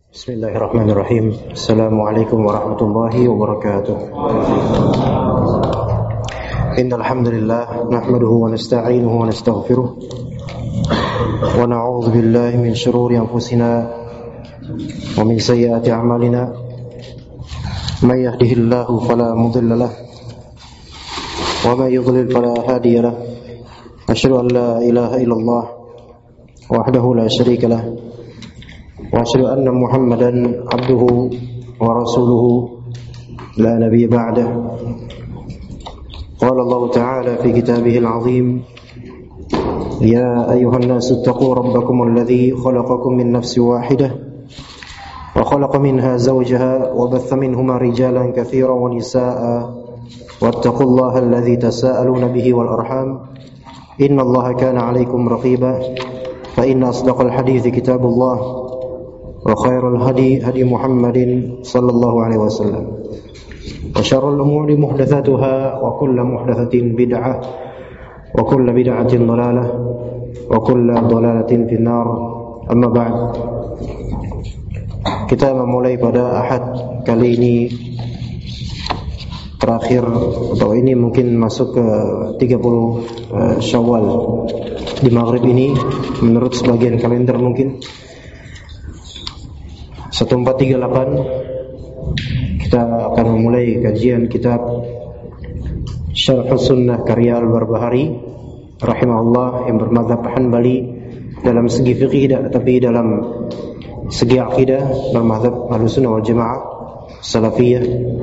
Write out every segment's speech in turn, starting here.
Bismillahirrahmanirrahim. Assalamualaikum warahmatullahi wabarakatuh. Innal hamdalillah nahmaduhu wa nasta'inuhu wa nastaghfiruh wa na'udzu billahi min shururi anfusina wa min sayyiati a'malina. May yahdihillahu fala mudilla lahu wa may yudlil fala hadiya lahu. Asyhadu an la ilaha illallah wahdahu la syarika lahu wa asyhadu anna Muhammadan abduhu wa rasuluhu la nabiyya ba'dah. Qala Allah ta'ala fi kitabihil 'azim, ya ayyuhan nasu ittaqu rabbakum alladhi khalaqakum min nafsin wahidah wa khalaqa minha zawjaha wa batha minhuma rijalan katsiran wa nisaa'a wattaqullaha alladhi tasaaluna bihi wal arham innallaha kana 'alaykum raqiba. Fa inna asdaqal hadithi kitabullah wa khairul hadi hadi Muhammadin sallallahu alaihi wasallam wa syarrul umuri muhdatsatuha wa kullu muhdatsatin bid'ah wa kullu bid'atin dhalalah wa kullu dhalalatin finnar. Amma ba'd. Kita memulai pada Ahad kali ini terakhir, atau ini mungkin masuk ke 30 Syawal di maghrib ini menurut sebagian kalender mungkin 1438. Kita akan memulai kajian kitab Syarh Sunnah karya Al-Barbahari rahimahullah yang bermadzhab Hanbali dalam segi fikih, tapi dalam segi akidah bermadzhab Ahlussunnah wal Jamaah Salafiyah,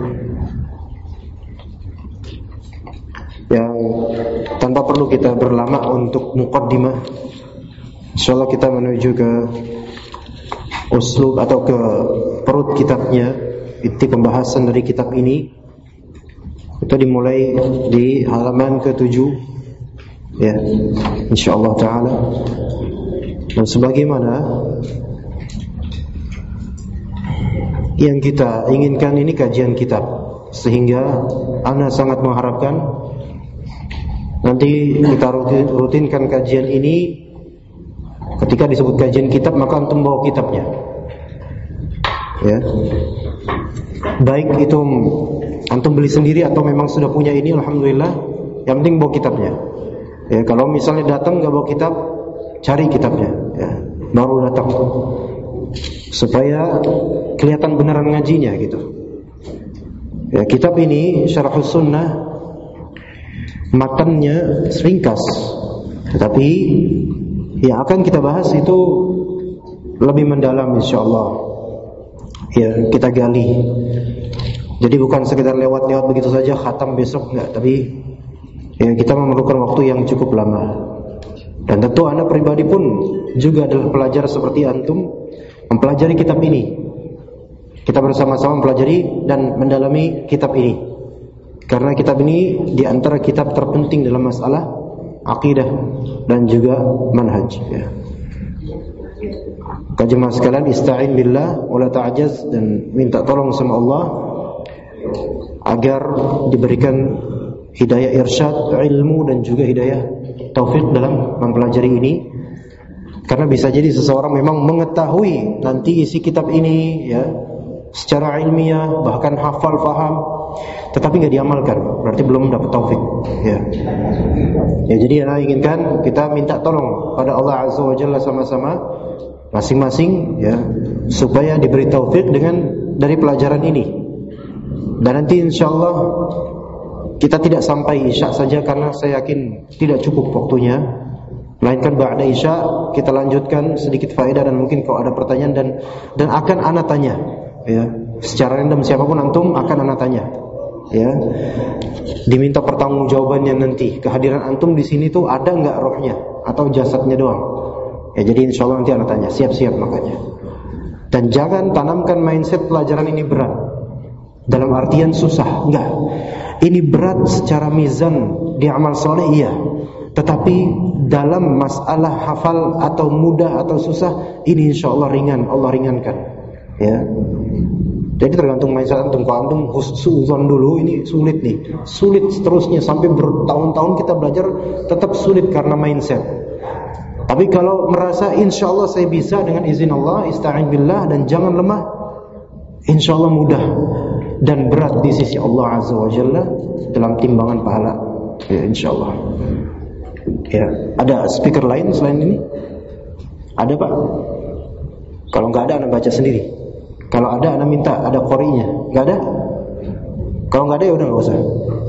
yang tanpa perlu kita berlama untuk muqaddimah. Insyaallah kita menuju ke uslub atau ke perut kitabnya, inti pembahasan dari kitab ini. Itu dimulai di halaman ke-7 ya, insyaallah taala. Dan sebagaimana yang kita inginkan, ini kajian kitab, sehingga ana sangat mengharapkan nanti kita rutinkan kajian ini. Ketika disebut kajian kitab, maka antum bawa kitabnya ya. Baik itu antum beli sendiri atau memang sudah punya ini, alhamdulillah, yang penting bawa kitabnya ya. Kalau misalnya datang gak bawa kitab, cari kitabnya ya, baru datang, supaya kelihatan beneran ngajinya gitu ya. Kitab ini Syarh Sunnah, matannya ringkas, tetapi yang akan kita bahas itu lebih mendalam insyaallah ya, kita gali. Jadi bukan sekedar lewat-lewat begitu saja khatam besok, enggak, tapi ya kita memerlukan waktu yang cukup lama. Dan tentu anda pribadi pun juga adalah pelajar seperti antum, mempelajari kitab ini. Kita bersama-sama mempelajari dan mendalami kitab ini, karena kitab ini di antara kitab terpenting dalam masalah akidah dan juga manhaj ya. Jemaah sekalian, ista'in billah wala ta'jaz, dan minta tolong sama Allah agar diberikan hidayah irsyad, ilmu, dan juga hidayah taufik dalam mempelajari ini. Karena bisa jadi seseorang memang mengetahui nanti isi kitab ini ya secara ilmiah, bahkan hafal, faham, tetapi nggak diamalkan, berarti belum dapat taufik ya. Ya, jadi yang inginkan kita minta tolong pada Allah Azza wa Jalla sama-sama masing-masing ya, supaya diberi taufik dengan dari pelajaran ini. Dan nanti insyaallah kita tidak sampai Isya saja, karena saya yakin tidak cukup waktunya, melainkan ba'da Isya kita lanjutkan sedikit faedah, dan mungkin kalau ada pertanyaan dan akan ana tanya ya, secara random siapapun antum akan ana tanya ya, diminta pertanggungjawabannya nanti. Kehadiran antum di sini tuh ada nggak rohnya atau jasadnya doang ya. Jadi insyaallah nanti ana tanya, siap-siap makanya. Dan jangan tanamkan mindset pelajaran ini berat dalam artian susah, enggak. Ini berat secara mizan di amal soleh iya, tetapi dalam masalah hafal atau mudah atau susah, ini insyaallah ringan, Allah ringankan ya. Jadi tergantung mindset antum. Kalau antum husnuzon dulu, ini sulit nih, sulit seterusnya sampai bertahun-tahun kita belajar tetap sulit karena mindset Tapi kalau merasa insya Allah saya bisa dengan izin Allah, ista'in billah, dan jangan lemah, insya Allah mudah dan berat di sisi Allah Azza wa Jalla dalam timbangan pahala, ya, insya Allah. Ya, ada speaker lain selain ini? Ada Pak? Kalau nggak ada, anda baca sendiri. Kalau ada, anda minta ada qori'nya. Nggak ada? Kalau nggak ada ya udah nggak usah.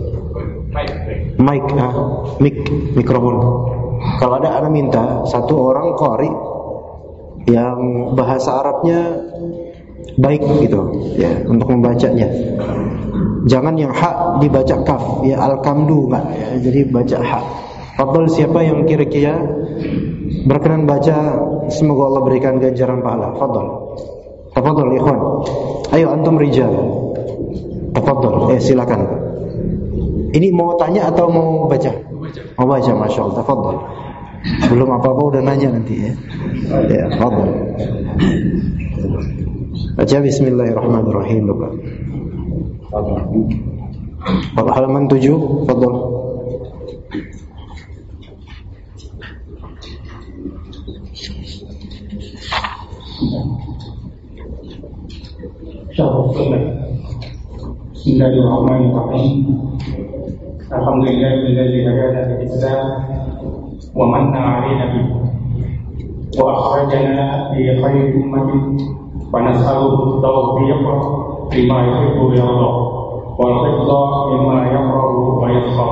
Mic, mikrofon. Kalau ada, anda minta satu orang qori yang bahasa Arabnya baik gitu, ya, untuk membacanya. Jangan yang hak dibaca kaf, ya, al-kamdu enggak, ya, jadi baca hak. Fadhal, siapa yang kira-kira berkenan baca, semoga Allah berikan ganjaran pahala. Fadhal. Tafadhal ikhwan. Ayo antum rijal. Tafadhal, silakan. Ini mau tanya atau mau baca? Mau baca, Masya Allah. Tafadhal. Belum apa-apa udah nanya nanti, ya. Ya, tafadhal. Baca bismillahirrahmanirrahim, Bapak. Halaman 7, tafadhal. Bismillahirrahmanirrahim. Alhamdulillahilladzi hadana lil Islam wa manna 'alaina bihi wa akhrajana fi khairin ummatin wa nas'aluhu at-tawfiqa lima yuhibbu wa yarda wal ridha mimma yakrahu wa yaskhar.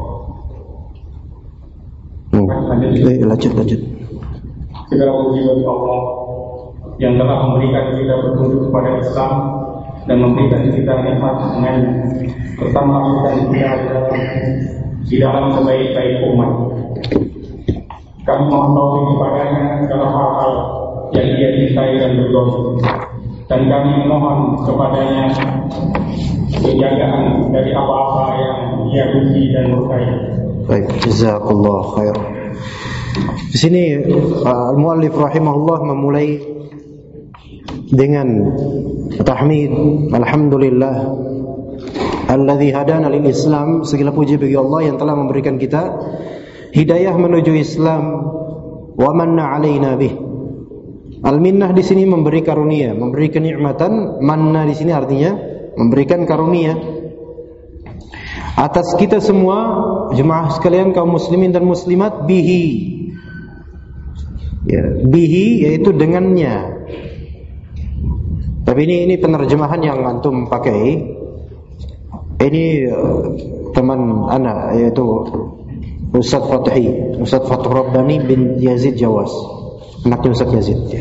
Lanjut. Segala puji bagi Allah yang telah memberikan kita petunjuk kepada Islam dan memberikan kita nikmat dengan pertama kita di dalam sebaik-baik umat. Kami mohon taufik kepadanya dalam hal-hal yang Dia cintai dan berdoa, dan kami mohon kepadanya penjagaan dari apa-apa yang Dia benci dan murkai. Baik, jazakallah khair. Di sini al-muallif rahimahullah memulai dengan tahmid, alhamdulillah alladzi hadana lil Islam, segala puji bagi Allah yang telah memberikan kita hidayah menuju Islam, wa manna 'alaina bih. Al-minnah di sini memberi karunia, memberi kenikmatan. Manna di sini artinya memberikan karunia atas kita semua jemaah sekalian, kaum muslimin dan muslimat, bihi. Ya, bihi yaitu dengannya. Tapi ini penerjemahan yang antum pakai. Ini teman anak, yaitu Ustaz Fathur Rabbani bin Yazid Jawas, anaknya Ustaz Yazid, ya.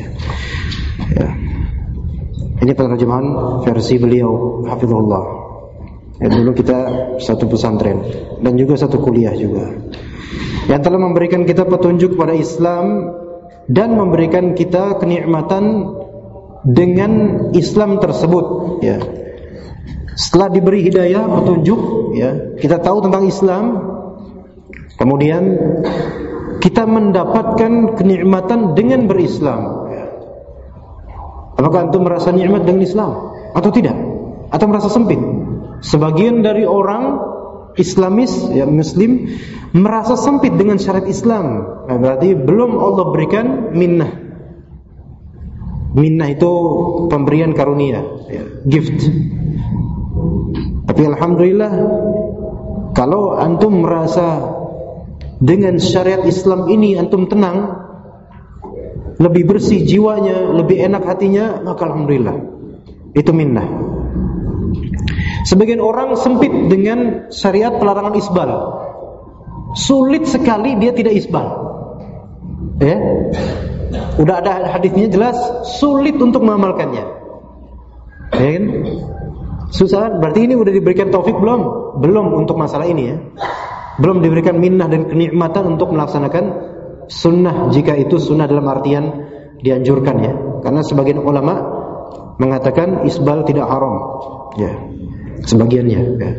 Ini penerjemahan versi beliau, hafizahullah. Ya, dulu kita satu pesantren dan juga satu kuliah juga, yang telah memberikan kita petunjuk pada Islam dan memberikan kita kenikmatan dengan Islam tersebut, ya. Setelah diberi hidayah, petunjuk, ya, kita tahu tentang Islam, kemudian kita mendapatkan kenikmatan dengan berislam. Apakah antum merasa nikmat dengan Islam atau tidak? Atau merasa sempit? Sebagian dari orang Islamis, ya, Muslim, merasa sempit dengan syariat Islam. Nah, berarti belum Allah berikan minnah. Minnah itu pemberian karunia, ya, gift. Tapi alhamdulillah, kalau antum merasa dengan syariat Islam ini antum tenang, lebih bersih jiwanya, lebih enak hatinya, maka alhamdulillah, itu minnah. Sebagian orang sempit dengan syariat pelarangan isbal. Sulit sekali dia tidak isbal. Ya. Udah ada hadisnya jelas, sulit untuk mengamalkannya. Ya kan? Susah, berarti ini udah diberikan taufik belum? Belum untuk masalah ini, ya. Belum diberikan minnah dan kenikmatan untuk melaksanakan sunnah, jika itu sunnah dalam artian dianjurkan, ya. Karena sebagian ulama mengatakan isbal tidak haram, ya. Sebagiannya, ya.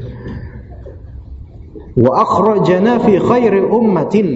Wa akhrajana fi khairi ummatin,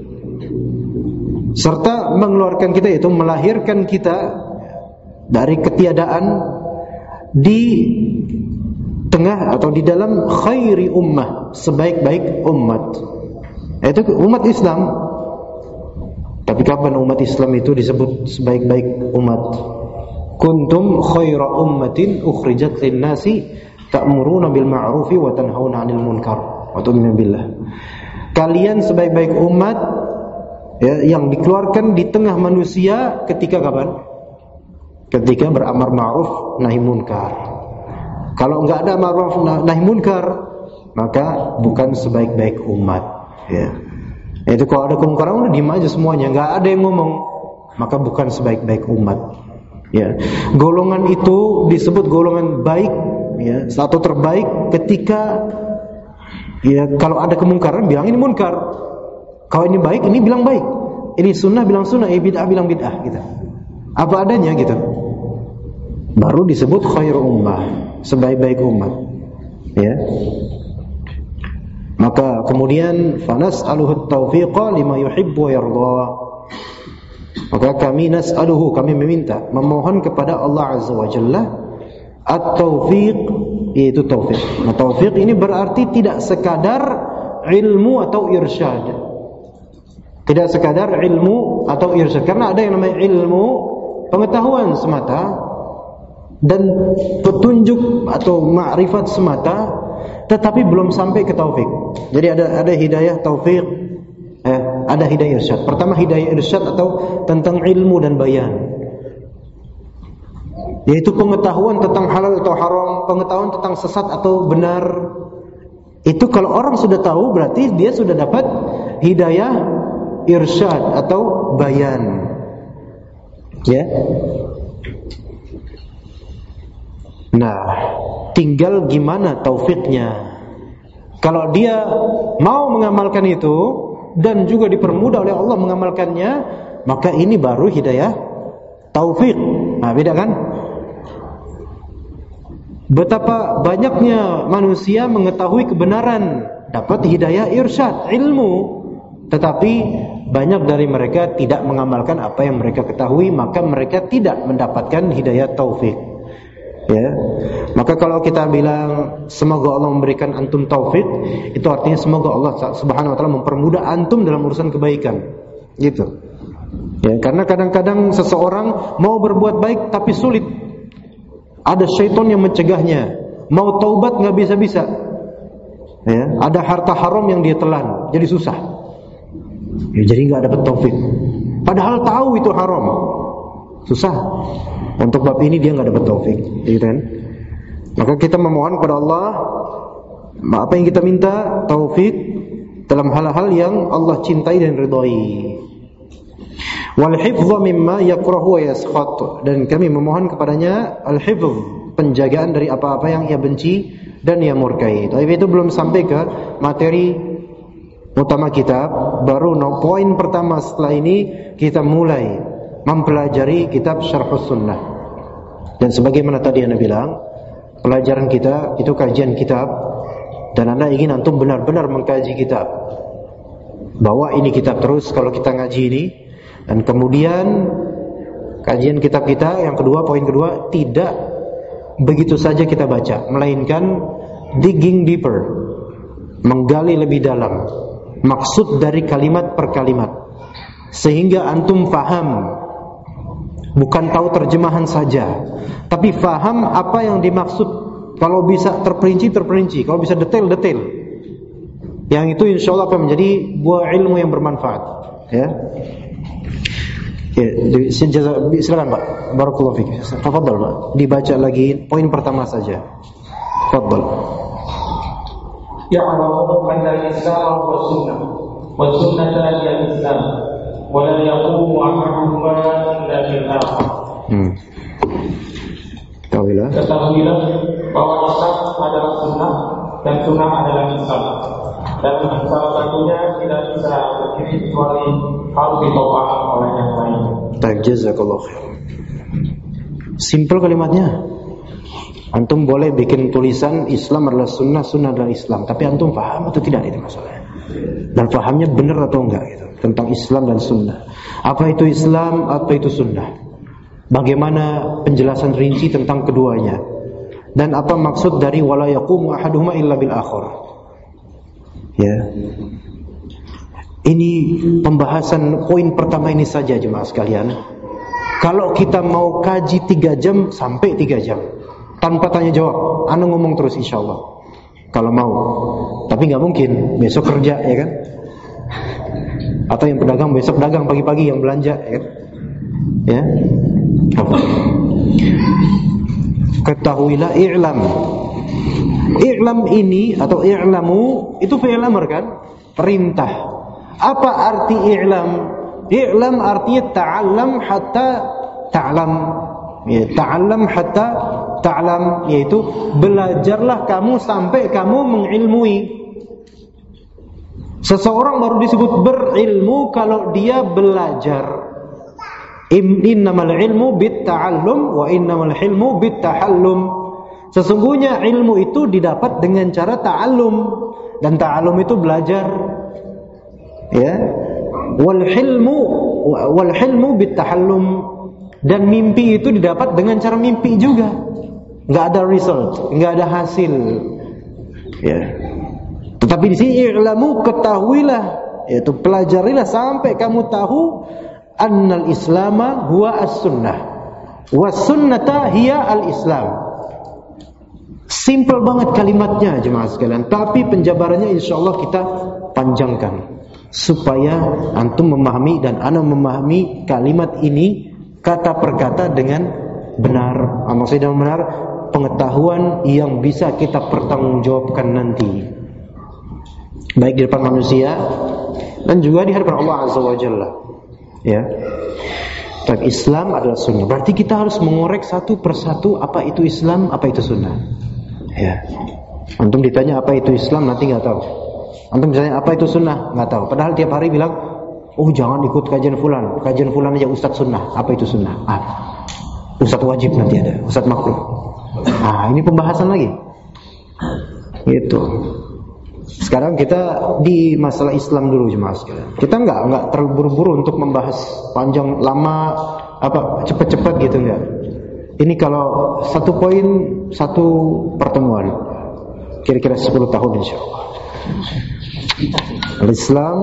serta mengeluarkan kita, yaitu melahirkan kita dari ketiadaan di tengah atau di dalam khairi ummah, sebaik-baik umat, yaitu umat Islam. Tapi kapan umat Islam itu disebut sebaik-baik umat? Kuntum khaira ummatin ukhrijat lin-nasi ta'muruna bil ma'rufi wa tanhauna 'anil munkar wa tu'minuna billah. Kalian sebaik-baik umat ya, yang dikeluarkan di tengah manusia ketika kapan? Ketika beramar ma'ruf nahi munkar. Kalau enggak ada ma'ruf nahi munkar, maka bukan sebaik-baik umat ya. Itu kalau ada kemungkaran udah diem aja semuanya, enggak ada yang ngomong, maka bukan sebaik-baik umat ya. Golongan itu disebut golongan baik ya, satu terbaik ketika ya, kalau ada kemungkaran bilang ini munkar, kalau ini baik ini bilang baik, ini sunnah bilang sunnah, ini bid'ah bilang bid'ah gitu. Apa adanya gitu. Baru disebut khairu ummah, sebaik-baik umat ya. Maka kemudian fanas'aluhu at-taufiqa lima yuhibbu wa yarda. Maka kami nas'aluhu, kami meminta, memohon kepada Allah Azza wa Jalla at-taufiq, yaitu taufik. Nah, taufik ini berarti tidak sekadar ilmu atau irsyad. Tidak sekadar ilmu atau irsyad, karena ada yang namanya ilmu pengetahuan semata dan petunjuk atau ma'rifat semata, tetapi belum sampai ke taufik. Jadi ada hidayah taufik, ada hidayah irsyad. Pertama hidayah irsyad atau tentang ilmu dan bayan, yaitu pengetahuan tentang halal atau haram, pengetahuan tentang sesat atau benar. Itu kalau orang sudah tahu berarti dia sudah dapat hidayah irsyad atau bayan ya. Nah, tinggal gimana taufiknya. Kalau dia mau mengamalkan itu dan juga dipermudah oleh Allah mengamalkannya, maka ini baru hidayah taufik. Nah, beda kan? Betapa banyaknya manusia mengetahui kebenaran, dapat hidayah irsyad, ilmu, tetapi banyak dari mereka tidak mengamalkan apa yang mereka ketahui, maka mereka tidak mendapatkan hidayah taufik. Ya, maka kalau kita bilang semoga Allah memberikan antum taufik, itu artinya semoga Allah Subhanahu wa taala mempermudah antum dalam urusan kebaikan. Gitu. Ya, karena kadang-kadang seseorang mau berbuat baik tapi sulit. Ada syaitan yang mencegahnya. Mau taubat enggak bisa-bisa. Ya, ada harta haram yang dia telan, jadi susah. Ya, jadi enggak dapat taufik. Padahal tahu itu haram. Susah. Untuk bab ini dia enggak dapat taufik, gitu kan? Maka kita memohon kepada Allah, apa yang kita minta, taufik dalam hal-hal yang Allah cintai dan ridhai. Wal hifdha mimma yakrahu wa yaskhat, dan kami memohon kepadanya al-hifdz, penjagaan dari apa-apa yang ia benci dan ia murkai. Tapi itu belum sampai ke materi utama kitab. Baru poin pertama setelah ini kita mulai mempelajari kitab Syarhus Sunnah. Dan sebagaimana tadi Anda bilang, pelajaran kita itu kajian kitab, dan Anda ingin antum benar-benar mengkaji kitab. Bawa ini kitab terus kalau kita ngaji ini. Dan kemudian kajian kitab kita yang kedua, poin kedua, tidak begitu saja kita baca, melainkan digging deeper, menggali lebih dalam maksud dari kalimat per kalimat, sehingga antum faham. Bukan tahu terjemahan saja, tapi faham apa yang dimaksud. Kalau bisa terperinci, kalau bisa detail. Yang itu insya Allah akan menjadi buah ilmu yang bermanfaat. Ya, silakan Pak. Barakallahu fiik. Tafadhal Pak. Dibaca lagi poin pertama saja. Tafadhal. Ya Allah, man Islam wa sunnah, wa sunnah al-Islam. ولا يقوم أحدهما إلا بالآخر. Ketahuilah bahwa Islam adalah sunnah dan sunnah adalah Islam, dan salah satunya tidak bisa berdiri kecuali harus ditopang oleh yang lain. Jazakallahu khair. Simpel kalimatnya. Antum boleh bikin tulisan Islam adalah sunnah, sunnah adalah Islam, tapi antum paham atau tidak, itu masalahnya. Dan pahamnya benar atau enggak gitu, tentang Islam dan sunnah. Apa itu Islam, apa itu sunnah? Bagaimana penjelasan rinci tentang keduanya? Dan apa maksud dari wala yaqumu ahaduhuma illa bil akhar? Ya. Ini pembahasan poin pertama ini saja jemaah sekalian. Kalau kita mau kaji 3 jam sampai 3 jam tanpa tanya jawab, ana ngomong terus insyaallah. Kalau mau. Tapi nggak mungkin, besok kerja ya kan? Atau yang pedagang besok dagang pagi-pagi yang belanja ya kan? Ya. Ketahuilah i'lam. I'lam ini atau i'lamu itu fi'il amr kan? Perintah. Apa arti i'lam? I'lam artinya ta'allam hatta ta'lam. Ya, ta'allam hatta ta'lam, yaitu belajarlah kamu sampai kamu mengilmui. Seseorang baru disebut berilmu kalau dia belajar. Innamal ilmu bitta'allum wa innamal hilmu bittahallum. Sesungguhnya ilmu itu didapat dengan cara ta'allum, dan ta'allum itu belajar. Ya. Wal hilmu bittahallum, dan mimpi itu didapat dengan cara mimpi juga. Enggak ada result, enggak ada hasil. Ya. Tetapi di sini i'lamu, ketahuilah, yaitu pelajarilah sampai kamu tahu annal islama huwa as-sunnah was sunnata hiya al-islam. Simple banget kalimatnya jemaah sekalian, tapi penjabarannya insyaallah kita panjangkan supaya antum memahami dan ana memahami kalimat ini kata per kata dengan benar. Maksudnya dengan benar, pengetahuan yang bisa kita pertanggungjawabkan nanti, baik di depan manusia dan juga di hadapan Allah Azza wa Jalla. Ya. Tapi Islam adalah sunnah. Berarti kita harus mengorek satu persatu apa itu Islam, apa itu sunnah. Ya. Antum ditanya apa itu Islam nanti nggak tahu. Antum misalnya apa itu sunnah nggak tahu. Padahal tiap hari bilang, oh jangan ikut kajian fulan aja Ustadz sunnah. Apa itu sunnah? Ustadz wajib nanti ada, Ustadz makruh. Ini pembahasan lagi. Gitu. Sekarang kita di masalah Islam dulu jemaah sekalian. Kita enggak terburu-buru untuk membahas panjang lama cepat-cepat gitu enggak. Ini kalau satu poin satu pertemuan. Kira-kira 10 tahun insyaallah. Al-Islam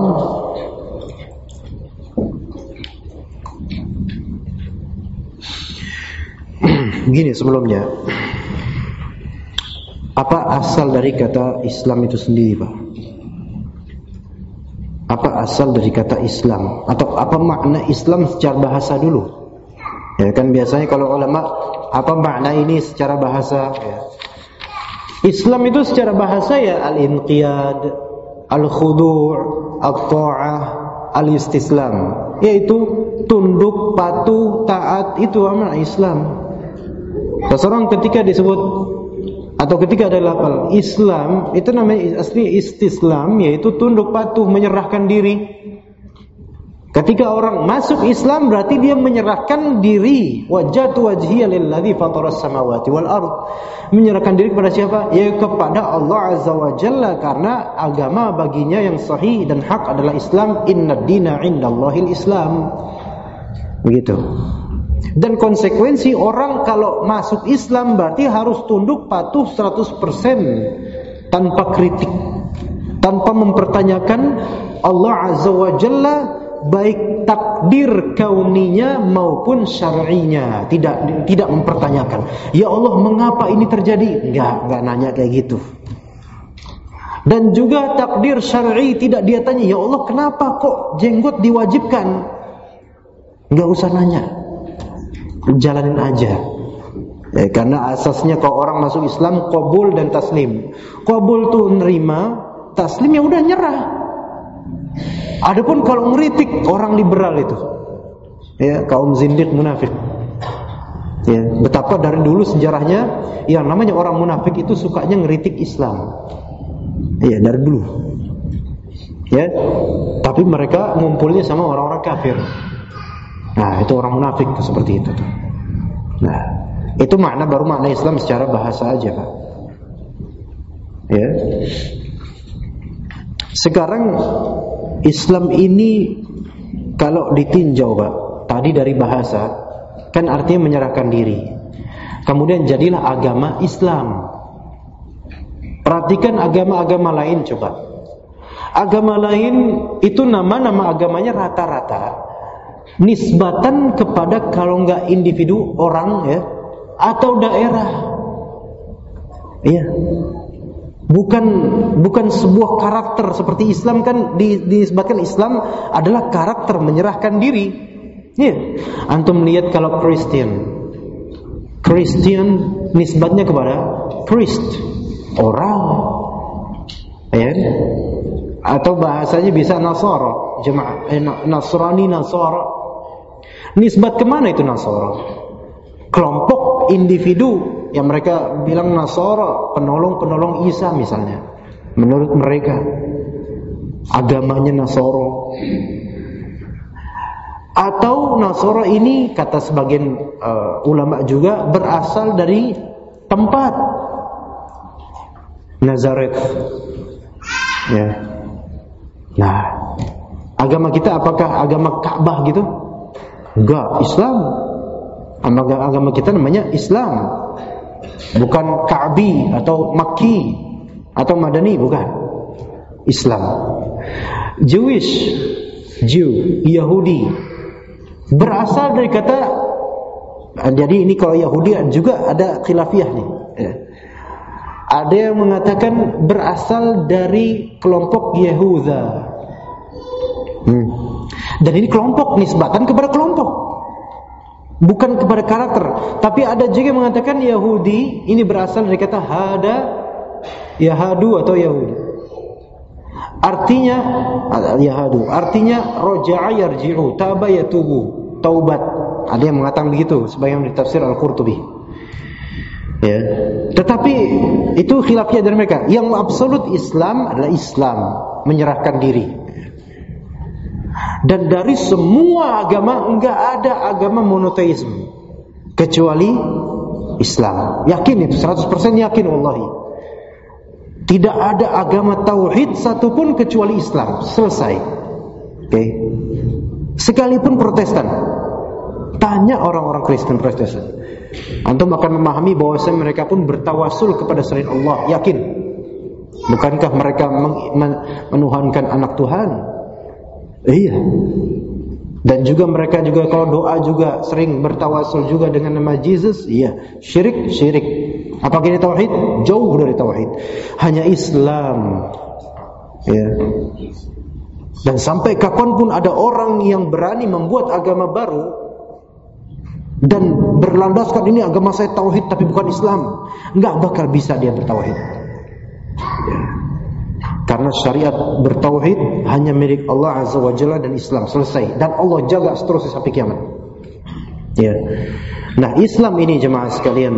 begini sebelumnya. Apa asal dari kata Islam itu sendiri, Pak? Apa asal dari kata Islam? Atau apa makna Islam secara bahasa dulu? Ya kan biasanya kalau ulama, apa makna ini secara bahasa? Ya. Islam itu secara bahasa ya al-inqiyad, al-khudu', at-ta'ah, al-istislam, yaitu tunduk, patuh, taat, itu makna Islam. Seseorang ketika disebut atau ketika ada lafal Islam, itu namanya asli istislam, yaitu tunduk patuh, menyerahkan diri. Ketika orang masuk Islam berarti dia menyerahkan diri. Wajjahtu wajhiya lilladzi fataras samawati wal ard. Menyerahkan diri kepada siapa? Ya kepada Allah Azza wa Jalla, karena agama baginya yang sahih dan hak adalah Islam. Innad dina 'indallahil Islam. Begitu. Dan konsekuensi orang kalau masuk Islam berarti harus tunduk patuh 100% tanpa kritik, tanpa mempertanyakan Allah Azza wa Jalla, baik takdir kauninya maupun syar'inya. Tidak mempertanyakan, ya Allah mengapa ini terjadi? Enggak nanya kayak gitu. Dan juga takdir syar'i tidak dia tanya, ya Allah kenapa kok jenggot diwajibkan? Enggak usah nanya, jalanin aja. Karena asasnya kalau orang masuk Islam qabul dan taslim. Qabul tuh nerima, taslim ya udah nyerah. Adapun kalau ngeritik orang liberal itu, ya kaum zindiq munafik. Ya, betapa dari dulu sejarahnya yang namanya orang munafik itu sukanya ngeritik Islam. Ya, dari dulu. Ya, tapi mereka ngumpulnya sama orang-orang kafir. Nah, itu orang munafik tuh seperti itu tuh. Nah, itu baru makna Islam secara bahasa aja, Pak. Ya. Sekarang Islam ini kalau ditinjau, Pak, tadi dari bahasa kan artinya menyerahkan diri. Kemudian jadilah agama Islam. Perhatikan agama-agama lain coba. Agama lain itu nama-nama agamanya rata-rata nisbatan kepada kalau enggak individu, orang ya, atau daerah. Iya. Bukan sebuah karakter seperti Islam kan disebutkan Islam adalah karakter menyerahkan diri. Iya. Antum lihat kalau Kristen nisbatnya kepada priest, orang. Ya. Atau bahasanya bisa Nasara, jemaah Nasrani, Nasara. Nisbat kemana itu Nasara? Kelompok individu yang mereka bilang Nasara, penolong Isa misalnya. Menurut mereka agamanya Nasara. Atau Nasara ini kata sebagian ulama juga berasal dari tempat Nazareth. Ya. Nah, agama kita apakah agama Ka'bah gitu? Enggak, Islam. Agama kita namanya Islam. Bukan Ka'bi atau Makki atau Madani, bukan. Islam. Jew, Yahudi. Berasal dari kata, jadi ini kalau Yahudi juga ada khilafiyah nih. Ada yang mengatakan berasal dari kelompok Yehuda. Dan ini kelompok, nisbatan kepada kelompok, bukan kepada karakter. Tapi ada juga yang mengatakan Yahudi ini berasal dari kata hada, yahadu atau Yahudi. Artinya yahadu, artinya roja'a yarji'u, taba yatubu, taubat. Ada yang mengatakan begitu sebagian di tafsir Al-Qurtubi. Ya. Tetapi itu khilafiyah dari mereka. Yang absolut Islam adalah Islam, menyerahkan diri. Dan dari semua agama enggak ada agama monoteisme kecuali Islam. Yakin itu, 100% yakin wallahi. Tidak ada agama tauhid satupun kecuali Islam. Selesai. Oke. Sekalipun Protestan. Tanya orang-orang Kristen Protestan. Antum akan memahami bahwasanya mereka pun bertawasul kepada selain Allah. Yakin? Bukankah mereka menuhankan anak Tuhan? Iya. Dan juga mereka juga kalau doa juga sering bertawasul juga dengan nama Jesus. Iya. Syirik. Apakah ini tauhid? Jauh dari tauhid. Hanya Islam. Ya. Dan sampai kapanpun ada orang yang berani membuat agama baru dan berlandaskan ini agama saya tauhid tapi bukan Islam, enggak bakal bisa dia bertauhid. Ya. Karena syariat bertauhid hanya milik Allah Azza wa Jalla dan Islam, selesai. Dan Allah jaga seterusnya sampai kiamat. Ya. Nah, Islam ini jemaah sekalian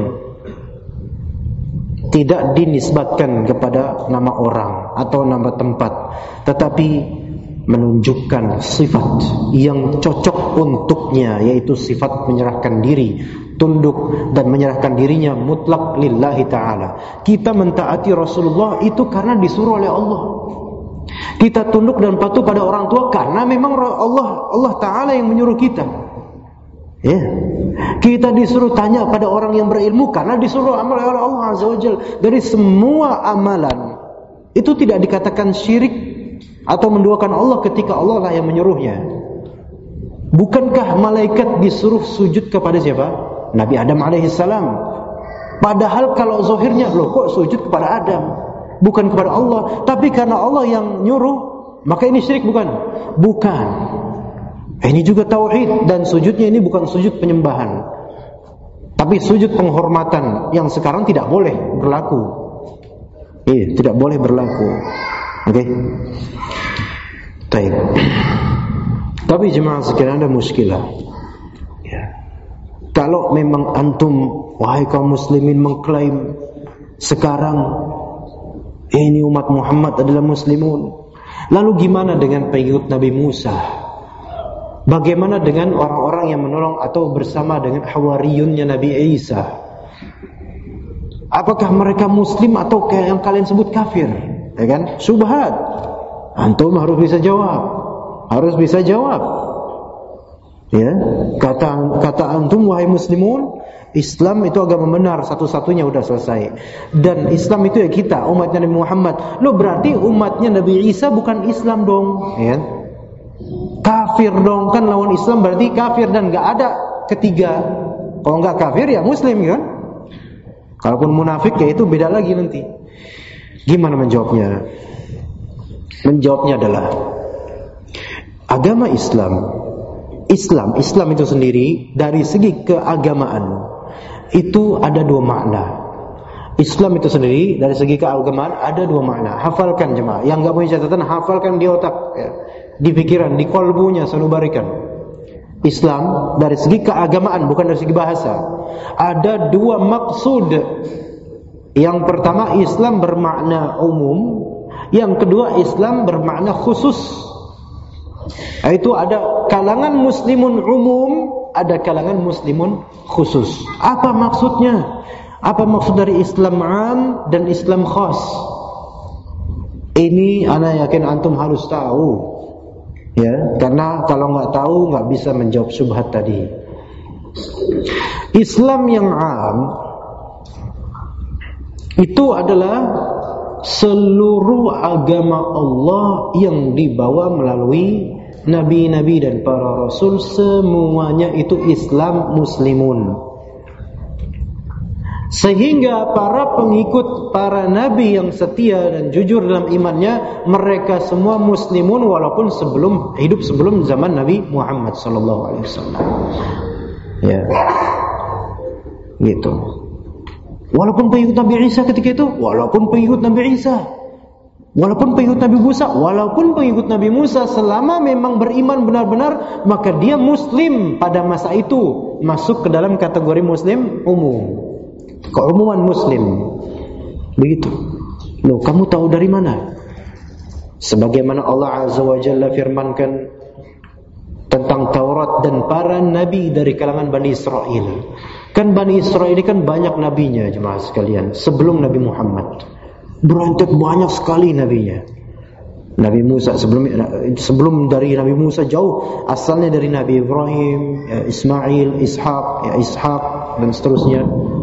tidak dinisbatkan kepada nama orang atau nama tempat, tetapi menunjukkan sifat yang cocok untuknya, yaitu sifat menyerahkan diri, tunduk dan menyerahkan dirinya mutlak lillahi ta'ala. Kita mentaati Rasulullah itu karena disuruh oleh Allah. Kita tunduk dan patuh pada orang tua karena memang Allah Ta'ala yang menyuruh kita. Ya. Kita disuruh tanya pada orang yang berilmu karena disuruh amal oleh Allah Azza wa Jalla. Dari semua amalan itu tidak dikatakan syirik atau menduakan Allah ketika Allah lah yang menyuruhnya. Bukankah malaikat disuruh sujud kepada siapa? Nabi Adam alaihissalam. Padahal kalau zahirnya, loh kok sujud kepada Adam, bukan kepada Allah. Tapi karena Allah yang nyuruh, maka ini syirik bukan? Bukan. Ini juga tauhid. Dan sujudnya ini bukan sujud penyembahan, tapi sujud penghormatan yang sekarang tidak boleh berlaku. Tidak boleh berlaku. Oke. Baik. Tapi jemaah sekalian ada muskilah. Ya. Kalau memang antum wahai kaum muslimin mengklaim sekarang ini umat Muhammad adalah muslimun, lalu gimana dengan pengikut Nabi Musa? Bagaimana dengan orang-orang yang menolong atau bersama dengan hawariyunnya Nabi Isa? Apakah mereka muslim atau kayak yang kalian sebut kafir? Ya kan? Syubhat. Antum harus bisa jawab. Ya, kata antum wahai muslimun, Islam itu agama benar satu-satunya, udah selesai. Dan Islam itu ya kita, umatnya Nabi Muhammad. Lo berarti umatnya Nabi Isa bukan Islam dong, ya? Kafir dong, kan lawan Islam berarti kafir dan nggak ada ketiga. Kalau nggak kafir ya Muslim, kan? Kalaupun munafik ya itu beda lagi nanti. Gimana menjawabnya? Menjawabnya adalah agama Islam itu sendiri dari segi keagamaan itu ada dua makna. Islam itu sendiri dari segi keagamaan ada dua makna. Hafalkan jemaah. Yang enggak punya catatan hafalkan di otak, ya. Di pikiran, di kolbunya sanubarikan. Islam dari segi keagamaan, bukan dari segi bahasa. Ada dua maksud. Yang pertama, Islam bermakna umum. Yang kedua, Islam bermakna khusus. Itu ada kalangan muslimun umum, ada kalangan muslimun khusus. Apa maksudnya? Apa maksud dari Islam am dan Islam khas? Ini ana yakin antum harus tahu, ya, karena kalau nggak tahu nggak bisa menjawab syubhat tadi. Islam yang am itu adalah seluruh agama Allah yang dibawa melalui nabi-nabi dan para rasul, semuanya itu Islam muslimun. Sehingga para pengikut para nabi yang setia dan jujur dalam imannya, mereka semua muslimun walaupun hidup sebelum zaman Nabi Muhammad sallallahu alaihi wasallam. Ya. Gitu. Walaupun pengikut Nabi Isa ketika itu, walaupun pengikut Nabi Isa, walaupun pengikut Nabi Musa, walaupun pengikut Nabi Musa, selama memang beriman benar-benar, maka dia muslim pada masa itu, masuk ke dalam kategori muslim umum, keumuman muslim. Begitu. Loh, kamu tahu dari mana? Sebagaimana Allah Azza wa Jalla firmankan tentang Taurat dan para nabi dari kalangan Bani Israel. Kan Bani Israel ini kan banyak nabinya, jemaah sekalian, sebelum Nabi Muhammad. Berantek banyak sekali nabinya. Nabi Musa sebelum dari Nabi Musa jauh, asalnya dari Nabi Ibrahim, ya Ismail, Ishak dan seterusnya.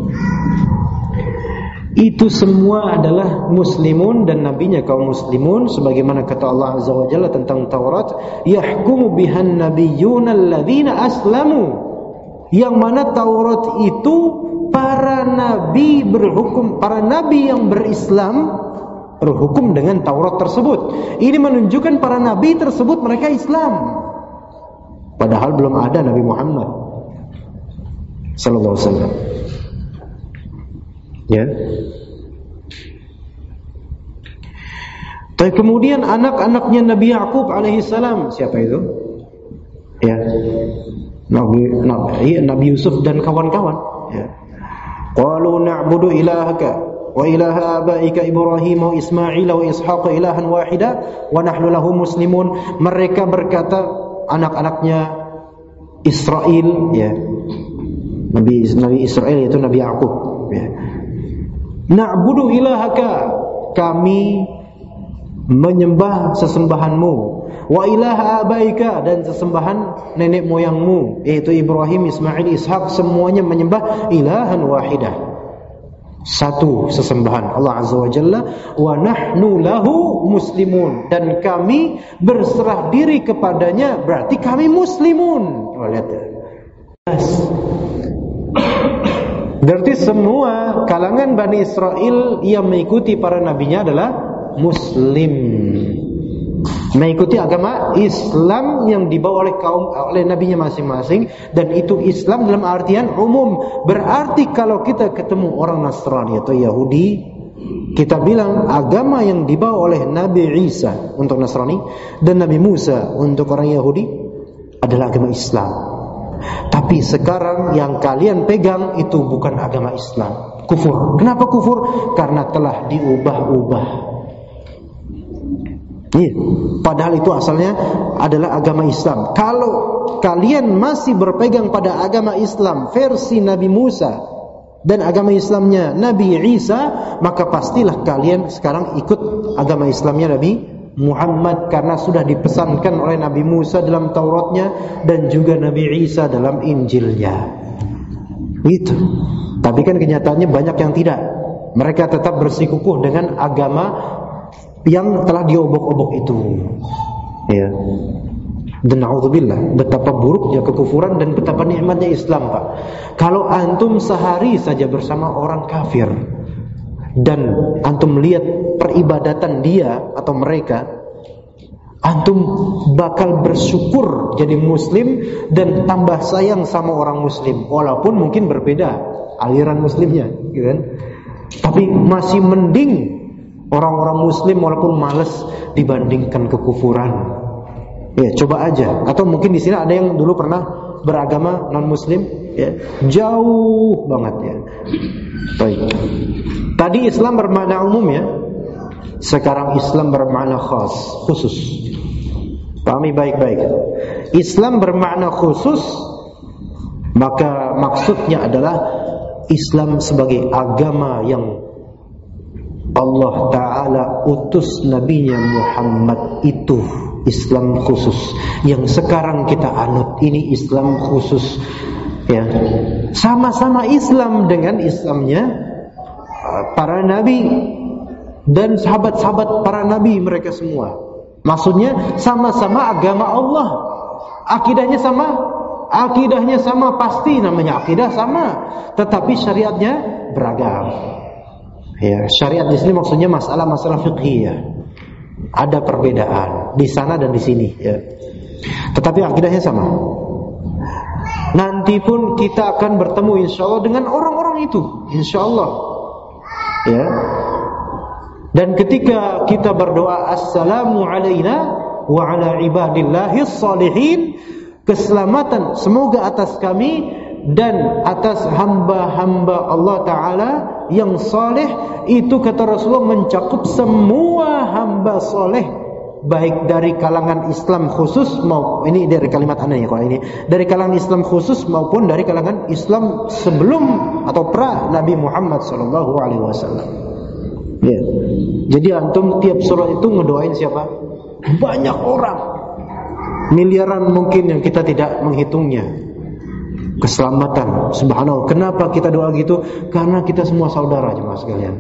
Itu semua adalah muslimun dan nabinya kaum muslimun, sebagaimana kata Allah Azza wa Jalla tentang Taurat, yahkumu bihan nabiyyuna alladzina aslamu. Yang mana Taurat itu para nabi berhukum, para nabi yang berislam berhukum dengan Taurat tersebut. Ini menunjukkan para nabi tersebut mereka Islam, padahal belum ada Nabi Muhammad sallallahu alaihi wasallam. Ya. Tapi kemudian anak-anaknya Nabi Yakub alaihi salam, siapa itu? Ya. Nabi Yusuf dan kawan-kawan, ya. Qalu na'budu ilahaka wa ilaha abaika Ibrahim wa Ismail wa Ishaq ilahan wahida wa nahnu lahu muslimun. Mereka berkata, anak-anaknya Israel, ya. Nabi Israel itu Nabi Yakub, ya. Na'budu ilahaka, kami menyembah sesembahanmu, wa ilaha abaika, dan sesembahan nenek moyangmu, yaitu Ibrahim, Ismail, Ishak, semuanya menyembah ilahan wahidah, satu sesembahan Allah Azza wa Jalla, wa nahnu lahu muslimun, dan kami berserah diri kepadanya, berarti kami muslimun. Oh, lihat ya. Berarti semua kalangan Bani Israel yang mengikuti para nabinya adalah muslim, mengikuti agama Islam yang dibawa oleh nabinya masing-masing, dan itu Islam dalam artian umum. Berarti kalau kita ketemu orang Nasrani atau Yahudi, kita bilang agama yang dibawa oleh Nabi Isa untuk Nasrani dan Nabi Musa untuk orang Yahudi adalah agama Islam. Tapi sekarang yang kalian pegang itu bukan agama Islam, kufur. Kenapa kufur? Karena telah diubah-ubah. Iya, padahal itu asalnya adalah agama Islam. Kalau kalian masih berpegang pada agama Islam versi Nabi Musa dan agama Islamnya Nabi Isa, maka pastilah kalian sekarang ikut agama Islamnya Nabi Muhammad karena sudah dipesankan oleh Nabi Musa dalam Tauratnya dan juga Nabi Isa dalam Injilnya. Itu. Tapi kan kenyataannya banyak yang tidak. Mereka tetap bersikukuh dengan agama yang telah diobok-obok itu. Ya. Dan na'udzubillah, betapa buruknya kekufuran dan betapa nikmatnya Islam, Pak. Kalau antum sehari saja bersama orang kafir dan antum lihat peribadatan dia atau mereka, antum bakal bersyukur jadi muslim dan tambah sayang sama orang muslim, walaupun mungkin berbeda aliran muslimnya, gitu kan? Tapi masih mending orang-orang muslim walaupun malas dibandingkan kekufuran. Ya, coba aja. Atau mungkin di sini ada yang dulu pernah beragama non-muslim, ya, jauh banget ya. Baik. Tadi Islam bermakna umum ya. Sekarang Islam bermakna khas, khusus. Pahami baik-baik. Islam bermakna khusus, maka maksudnya adalah Islam sebagai agama yang Allah Ta'ala utus Nabinya Muhammad, itu Islam khusus. Yang sekarang kita anut ini Islam khusus, ya. Sama-sama Islam dengan Islamnya para nabi dan sahabat-sahabat para nabi, mereka semua. Maksudnya sama-sama agama Allah. Akidahnya sama, pasti namanya akidah sama, tetapi syariatnya beragam. Ya, syariat di sini maksudnya masalah-masalah fiqhiyah. Ada perbedaan di sana dan di sini, ya. Tetapi akidahnya sama. Nanti pun kita akan bertemu insyaallah dengan orang-orang itu, insyaallah. Ya. Dan ketika kita berdoa assalamu alaina wa ala ibadillahis shalihin, keselamatan semoga atas kami dan atas hamba-hamba Allah Ta'ala yang saleh, itu kata Rasulullah mencakup semua hamba saleh, baik dari kalangan Islam khusus maupun, ini dari kalimat aneh ya, kalau ini dari kalangan Islam khusus maupun dari kalangan Islam sebelum atau pra Nabi Muhammad SAW. Ya. Jadi antum tiap sholat itu ngedoain siapa? Banyak orang, miliaran mungkin yang kita tidak menghitungnya. Keselamatan, subhanallah. Kenapa kita doa gitu? Karena kita semua saudara, jemaah sekalian.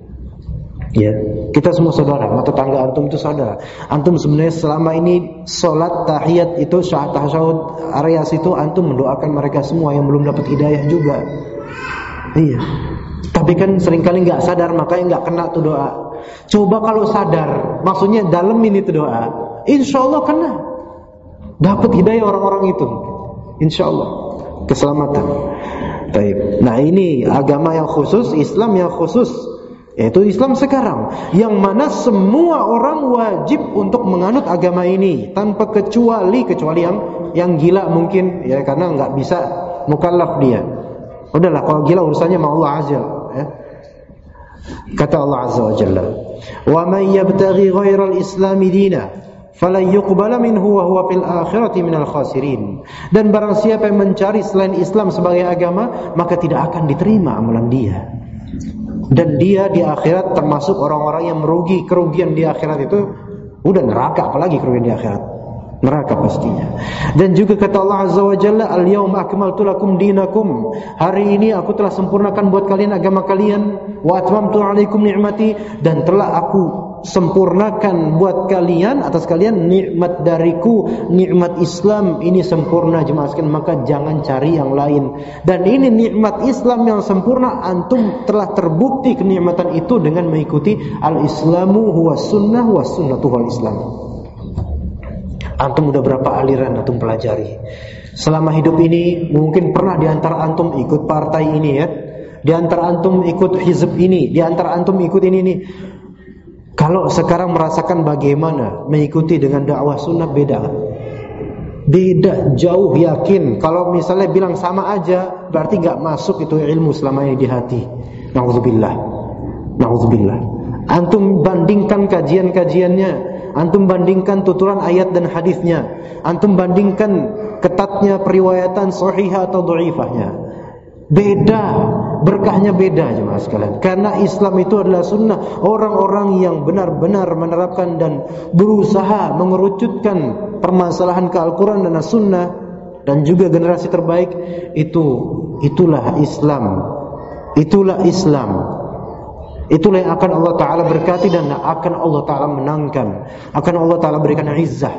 Ya, kita semua saudara. Mata tangga antum itu saudara. Antum sebenarnya selama ini sholat tahiyat itu, tasyahud areas itu, antum mendoakan mereka semua yang belum dapat hidayah juga. Iya. Tapi kan seringkali nggak sadar, makanya nggak kena tuh doa. Coba kalau sadar, maksudnya dalam ini tuh doa, insya Allah kena, dapat hidayah orang-orang itu, insya Allah. Keselamatan. Baik. Nah, ini agama yang khusus, Islam yang khusus, yaitu Islam sekarang, yang mana semua orang wajib untuk menganut agama ini tanpa kecuali yang gila mungkin, ya, karena nggak bisa mukallaf dia. Udahlah, kalau gila urusannya sama Allah Azza, ya. Kata Allah Azza wa Jalla, "Wa man yabtaghi ghairal islami dina fala yuqbala minhu wa huwa fil akhirati minal khasirin." Dan barang siapa yang mencari selain Islam sebagai agama, maka tidak akan diterima amalan dia, dan dia di akhirat termasuk orang-orang yang merugi. Kerugian di akhirat itu udah neraka, apalagi kerugian di akhirat, neraka pastinya. Dan juga kata Allah Azza wa Jalla, "Al-yauma akmaltu lakum dinakum." Hari ini aku telah sempurnakan buat kalian agama kalian. Wa atmamtu 'alaikum ni'mati, dan telah aku sempurnakan buat kalian, atas kalian nikmat dariku, nikmat Islam ini sempurna, jemaah sekalian, maka jangan cari yang lain. Dan ini nikmat Islam yang sempurna, antum telah terbukti kenikmatan itu dengan mengikuti al-Islamu huwa sunnah wa sunnatu wal Islam. Antum udah berapa aliran antum pelajari selama hidup ini? Mungkin pernah di antara antum ikut partai ini, ya, di antara antum ikut hizb ini, di antara antum ikut ini. Kalau sekarang merasakan bagaimana mengikuti dengan dakwah sunnah, beda jauh, yakin. Kalau misalnya bilang sama aja, berarti gak masuk itu ilmu selama ini di hati. Na'udzubillah. Antum bandingkan kajian-kajiannya, antum bandingkan tuturan ayat dan hadisnya, antum bandingkan ketatnya periwayatan sahihah atau dhaifahnya. Beda, berkahnya beda jemaah sekalian. Karena Islam itu adalah sunnah. Orang-orang yang benar-benar menerapkan dan berusaha mengerucutkan permasalahan ke Al-Quran dan As-Sunnah, dan juga generasi terbaik itulah Islam. Itulah Islam. Itulah yang akan Allah Ta'ala berkati dan akan Allah Ta'ala menangkan, akan Allah Ta'ala berikan izzah,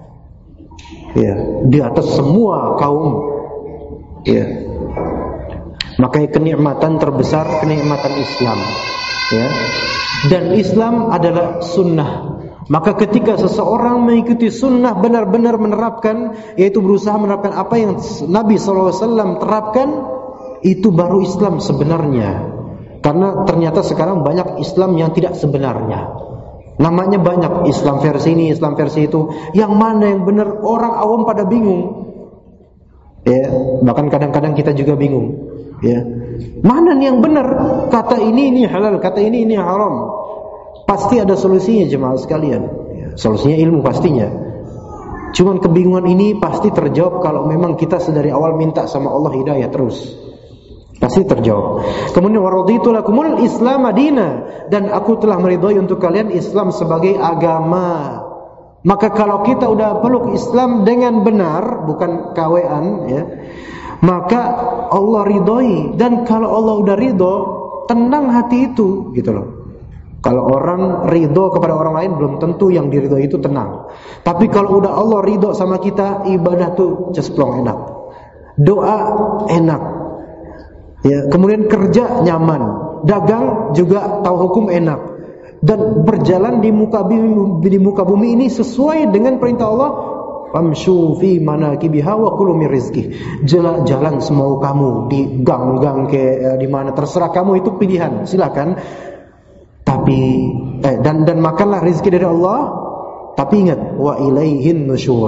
ya, di atas semua kaum, ya. Makanya kenikmatan terbesar kenikmatan Islam, ya. Dan Islam adalah sunnah. Maka ketika seseorang mengikuti sunnah, benar-benar menerapkan, yaitu berusaha menerapkan apa yang Nabi SAW terapkan, itu baru Islam sebenarnya. Karena ternyata sekarang banyak Islam yang tidak sebenarnya. Namanya banyak, Islam versi ini, Islam versi itu. Yang mana yang benar, orang awam pada bingung, ya. Bahkan kadang-kadang kita juga bingung, ya, mana nih yang benar? Kata ini halal, kata ini haram. Pasti ada solusinya jemaah sekalian, ya, solusinya ilmu pastinya. Cuman kebingungan ini pasti terjawab kalau memang kita sedari awal minta sama Allah hidayah terus. Pasti terjawab. Kemudian waraditu lakumul Islam madina, dan aku telah meridhai untuk kalian Islam sebagai agama. Maka kalau kita udah peluk Islam dengan benar, bukan KW-an, ya, maka Allah ridhoi. Dan kalau Allah udah ridho, tenang hati itu, gitu loh. Kalau orang ridho kepada orang lain, belum tentu yang diridhoi itu tenang. Tapi kalau udah Allah ridho sama kita, ibadah tuh cesplong enak, doa enak, ya. Kemudian kerja nyaman, dagang juga tahu hukum enak, dan berjalan di muka bumi ini sesuai dengan perintah Allah. Famshu fi manakibiha wa kulu min rizqih. Jalan semau kamu di gang-gang ke di mana terserah kamu, itu pilihan, silakan. Tapi dan makanlah rezeki dari Allah. Tapi ingat, wa ilaihin nusyur.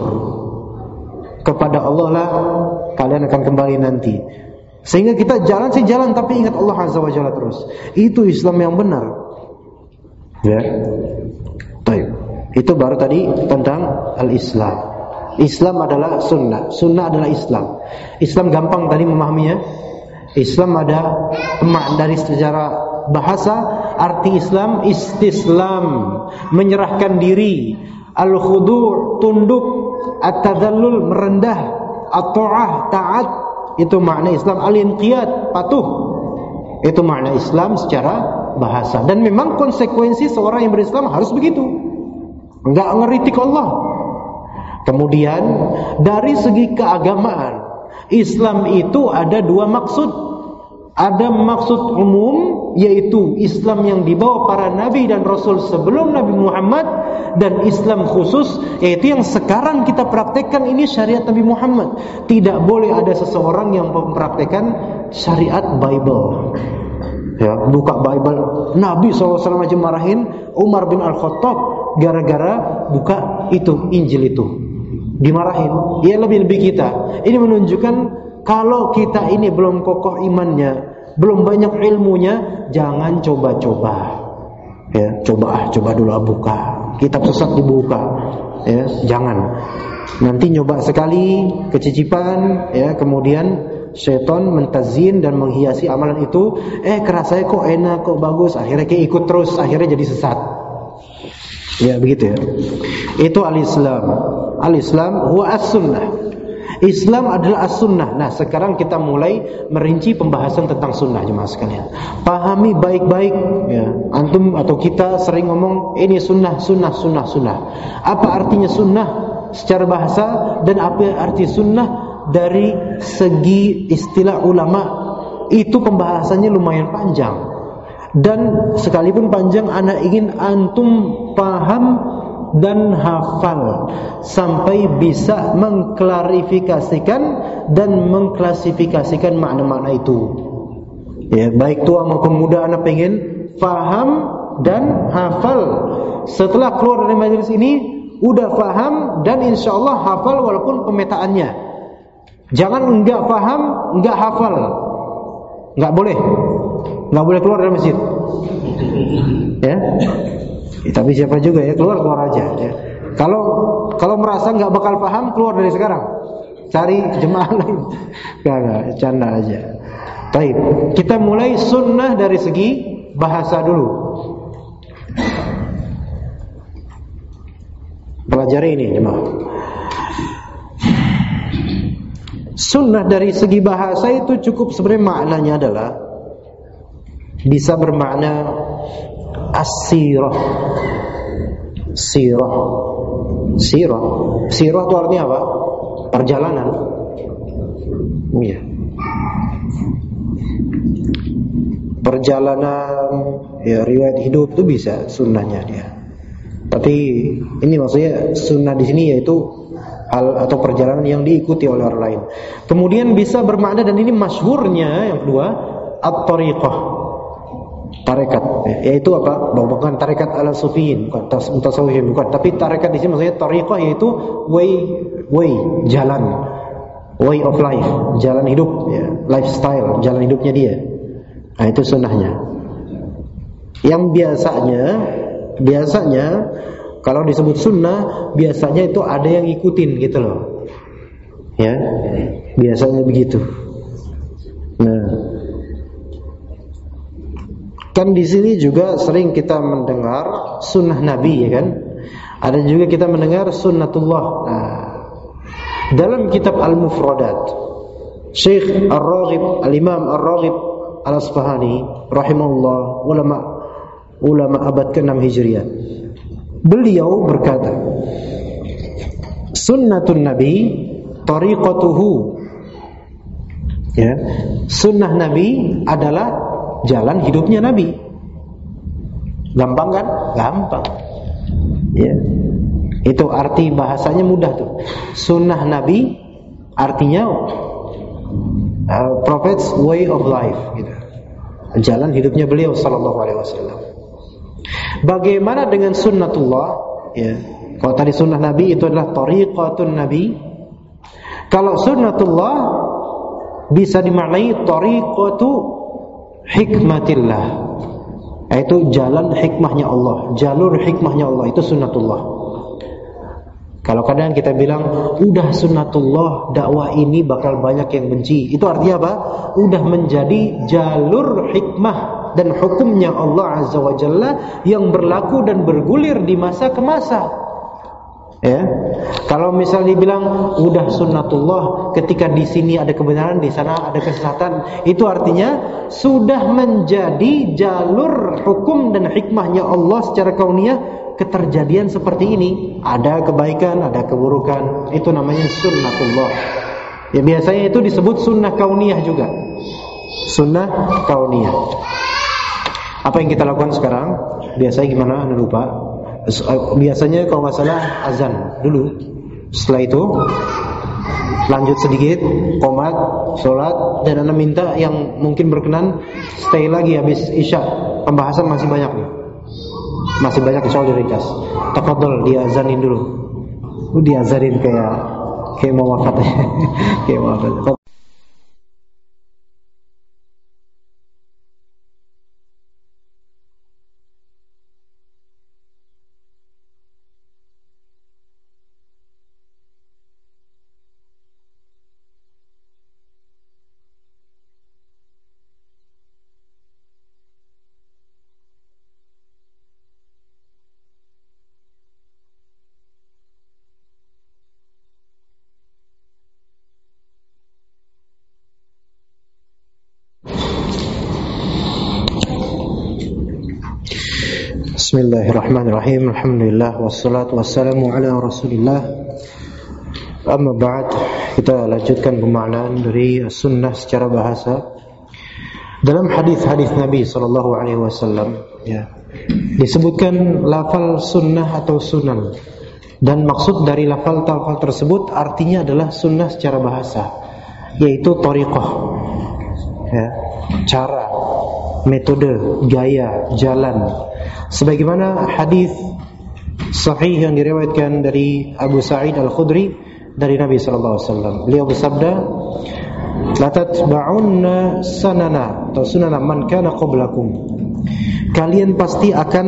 Kepada Allah lah kalian akan kembali nanti. Sehingga kita jalan, tapi ingat Allah Azza wa Jalla terus. Itu Islam yang benar. Ya. Baik. Itu baru tadi tentang al-Islam. Islam adalah sunnah, sunnah adalah Islam. Islam gampang tadi memahaminya. Islam ada dari sejarah bahasa, arti Islam istislam, menyerahkan diri, al-khudu', tunduk, at-tadallul, merendah, at-ta'ah, taat, itu makna Islam. Al-inqiyad, patuh, itu makna Islam secara bahasa. Dan memang konsekuensi seorang yang berislam harus begitu, enggak ngeritik Allah. Kemudian dari segi keagamaan, Islam itu ada dua maksud. Ada maksud umum, yaitu Islam yang dibawa para nabi dan rasul sebelum Nabi Muhammad, dan Islam khusus, yaitu yang sekarang kita praktekkan, ini syariat Nabi Muhammad. Tidak boleh ada seseorang yang mempraktekkan syariat Bible, ya, buka Bible. Nabi SAW aja marahin Umar bin Al-Khattab gara-gara buka itu Injil itu, dimarahin. Ya, lebih-lebih kita. Ini menunjukkan kalau kita ini belum kokoh imannya, belum banyak ilmunya, jangan coba-coba. Ya, coba dulu buka kitab sesat, dibuka. Ya, jangan. Nanti nyoba sekali, kecicipan, ya, kemudian syaitan mentazin dan menghiasi amalan itu. Kerasanya kok enak, kok bagus, akhirnya kayak ikut terus, akhirnya jadi sesat. Ya, begitu ya. Itu al-Islam. Al-Islam huwa as-sunnah. Islam adalah as-sunnah. Nah, sekarang kita mulai merinci pembahasan tentang sunnah jemaah sekalian. Pahami baik-baik, ya. Antum atau kita sering ngomong ini sunnah. Apa artinya sunnah secara bahasa, dan apa arti sunnah dari segi istilah ulama? Itu pembahasannya lumayan panjang. Dan sekalipun panjang, ana ingin antum paham dan hafal sampai bisa mengklarifikasikan dan mengklasifikasikan makna-makna itu. Ya, baik tua maupun muda, anak pengen paham dan hafal. Setelah keluar dari majelis ini, udah paham dan insya Allah hafal walaupun pemetaannya. Jangan enggak paham, enggak hafal. Enggak boleh keluar dari masjid. Ya. Tapi siapa juga ya, keluar aja ya. Kalau merasa nggak bakal paham, keluar dari sekarang, cari jemaah lain. Enggak, canda aja. Baik, kita mulai sunnah dari segi bahasa dulu. Pelajari ini, jemaah. Sunnah dari segi bahasa itu cukup sebenarnya maknanya adalah bisa bermakna as-sirah. Sirah itu artinya apa? Perjalanan. Iya. Perjalanan, ya riwayat hidup itu bisa sunnahnya dia. Tapi ini maksudnya sunnah di sini yaitu hal atau perjalanan yang diikuti oleh orang lain. Kemudian bisa bermakna, dan ini masyhurnya yang kedua, at-tariqah, tarekat, yaitu apa? Bukan tarekat ala sufiyin, bukan tasawufin, bukan. Tapi tarekat di sini maksudnya tariqah, yaitu way, jalan, way of life, jalan hidup, ya, lifestyle, jalan hidupnya dia. Nah, itu sunnahnya. Yang biasanya kalau disebut sunnah, biasanya itu ada yang ngikutin gitu loh. Ya, biasanya begitu. Nah, kan di sini juga sering kita mendengar sunnah Nabi, ya kan? Ada juga kita mendengar sunnatullah. Nah, dalam kitab Al-Mufradat, Syekh Ar-Raghib, Al-Imam Ar-Raghib Al-Asfahani rahimahullah, ulama abad ke-6 Hijriah. Beliau berkata, sunnatun Nabi tariqatuhu. Ya, sunnah Nabi adalah jalan hidupnya Nabi. Gampang kan? Gampang. Ya. Itu arti bahasanya mudah tuh. Sunnah Nabi artinya Prophet's way of life, gitu. Jalan hidupnya beliau sallallahu alaihi wasallam. Bagaimana dengan sunnatullah? Ya. Kalau tadi sunnah Nabi itu adalah tariqatun Nabi. Kalau sunnatullah bisa dimaknai tariqatu hikmatillah, yaitu jalan hikmahnya Allah, jalur hikmahnya Allah, itu sunnatullah. Kalau kadang kita bilang udah sunnatullah, dakwah ini bakal banyak yang benci, itu artinya apa? Udah menjadi jalur hikmah dan hukumnya Allah Azza wa Jalla yang berlaku dan bergulir di masa ke masa. Ya. Kalau misalnya dibilang udah sunnatullah, ketika di sini ada kebenaran, di sana ada kesesatan, itu artinya sudah menjadi jalur hukum dan hikmahnya Allah secara kauniyah. Keterjadian seperti ini, ada kebaikan, ada keburukan, itu namanya sunnatullah. Ya, biasanya itu disebut sunnah kauniyah juga. Sunnah kauniyah. Apa yang kita lakukan sekarang? Biasanya gimana? Anda lupa. Biasanya kalau nggak salah azan dulu. Setelah itu lanjut sedikit, qomat, sholat, dan Anda minta yang mungkin berkenan stay lagi habis isya. Pembahasan masih banyak nih. Masih banyak soal diringkas. Tafadhol diazanin dulu. Diazanin kayak mau wafat. Kayak mau wafat. Bismillahirrahmanirrahim. Alhamdulillah wassalatu wassalamu ala Rasulillah. Amma ba'd, kita lanjutkan pemaknaan dari sunnah secara bahasa. Dalam hadis-hadis Nabi sallallahu alaihi wasallam, ya, disebutkan lafal sunnah atau sunan. Dan maksud dari lafal tersebut artinya adalah sunnah secara bahasa, yaitu thariqah. Ya, cara, metode, gaya, jalan. Sebagaimana hadis sahih yang diriwayatkan dari Abu Sa'id Al-Khudri dari Nabi sallallahu alaihi wasallam. Beliau bersabda, "La tatba'unna sanana atau sunana man kana qablakum." Kalian pasti akan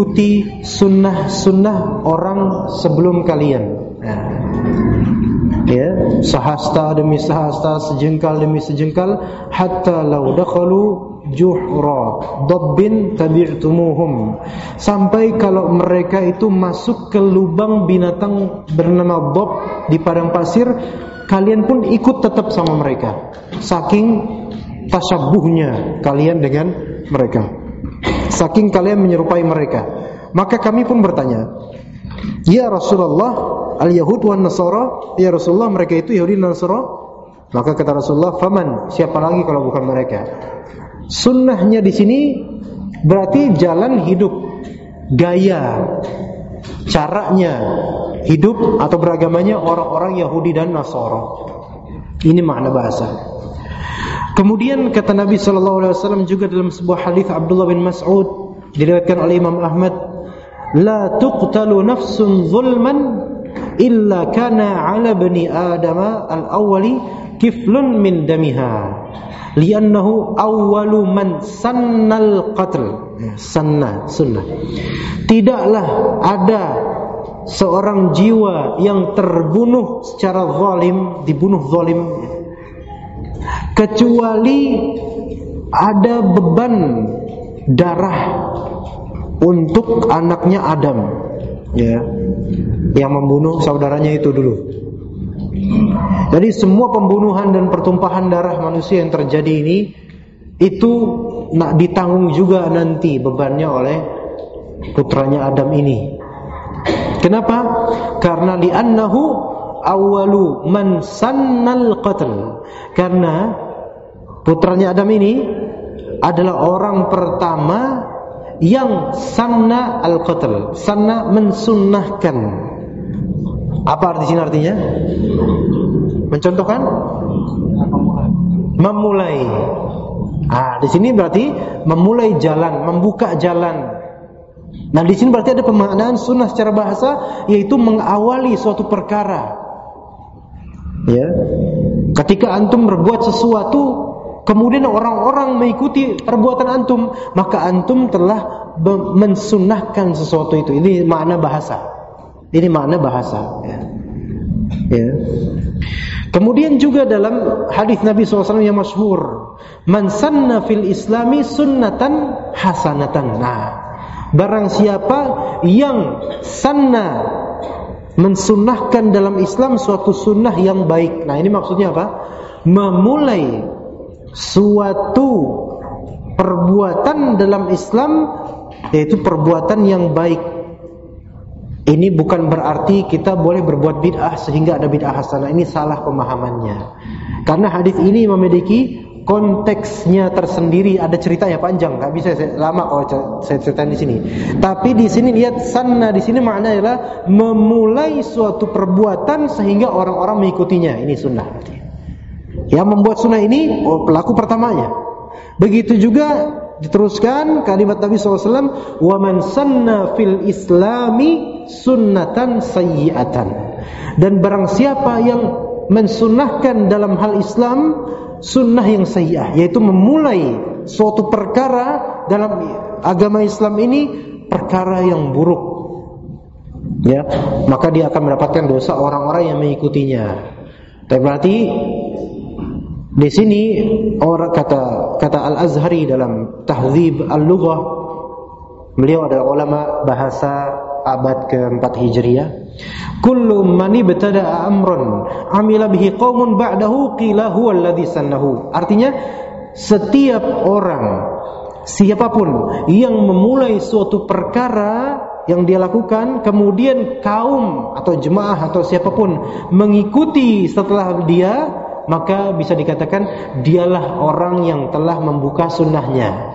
mengikuti sunnah-sunnah orang sebelum kalian. Nah, Ya, sahasta demi sahasta, sejengkal demi sejengkal, hatta law dakhalu juhra dabbin tabi'tumuhum, sampai kalau mereka itu masuk ke lubang binatang bernama dab di padang pasir, kalian pun ikut tetap sama mereka, saking tasyabuhnya kalian dengan mereka, saking kalian menyerupai mereka. Maka kami pun bertanya, ya Rasulullah, al-Yahud wan Nasara, ya Rasulullah, mereka itu Yahudi dan Nasara. Maka kata Rasulullah, faman, siapa lagi kalau bukan mereka? Sunnahnya di sini berarti jalan hidup, gaya, caranya hidup atau beragamanya orang-orang Yahudi dan Nasara. Ini makna bahasa. Kemudian kata Nabi SAW juga dalam sebuah hadis Abdullah bin Mas'ud, diriwayatkan oleh Imam Ahmad, la tuqtalu nafsun zulman illa kana ala bani adama al-awwali kiflun min damiha li'annahu awwalu man sannal qatl. Sunnah. Tidaklah ada seorang jiwa yang terbunuh secara zalim, dibunuh zalim, kecuali ada beban darah untuk anaknya Adam, ya, yang membunuh saudaranya itu dulu. Jadi semua pembunuhan dan pertumpahan darah manusia yang terjadi ini itu nak ditanggung juga nanti bebannya oleh putranya Adam ini. Kenapa? Karena li'annahu awwalu man sannal qatl. Karena putranya Adam ini adalah orang pertama yang sanna al-qatl. Sanna mensunnahkan. Apa arti sini artinya? Mencontohkan? Memulai. Di sini berarti memulai jalan, membuka jalan. Nah, di sini berarti ada pemaknaan sunnah secara bahasa, yaitu mengawali suatu perkara. Ya. Ketika antum berbuat sesuatu, kemudian orang-orang mengikuti perbuatan antum, maka antum telah mensunnahkan sesuatu itu. Ini makna bahasa. Ini makna bahasa. Ya. Kemudian juga dalam hadis Nabi SAW yang masyhur, man sanna fil islami sunnatan hasanatan. Nah, barang siapa yang sanna, mensunnahkan dalam Islam suatu sunnah yang baik. Nah, ini maksudnya apa? Memulai suatu perbuatan dalam Islam, yaitu perbuatan yang baik. Ini bukan berarti kita boleh berbuat bid'ah sehingga ada bid'ah hasanah. Ini salah pemahamannya. Karena hadis ini memiliki konteksnya tersendiri, ada ceritanya panjang, nggak bisa lama kalau saya ceritain di sini. Tapi di sini lihat sanna, di sini maknanya adalah memulai suatu perbuatan sehingga orang-orang mengikutinya. Ini sunnah. Yang membuat sunnah ini pelaku pertamanya. Begitu juga diteruskan kalimat Nabi SAW, wa man sanna fil islami sunnatan sayyi'atan. Dan barang siapa yang mensunnahkan dalam hal Islam sunnah yang sayyi'ah, yaitu memulai suatu perkara dalam agama Islam ini perkara yang buruk, ya, maka dia akan mendapatkan dosa orang-orang yang mengikutinya. Tapi berarti di sini orang kata Al-Azhari dalam Tahdzib Al-Lughah, beliau adalah ulama bahasa abad ke-4 Hijriah. Kullu man ibtada'a amran 'amila bihi qaumun ba'dahu qila huwa alladhi sannahu. Artinya setiap orang, siapapun yang memulai suatu perkara yang dia lakukan, kemudian kaum atau jemaah atau siapapun mengikuti setelah dia, maka bisa dikatakan dialah orang yang telah membuka sunnahnya.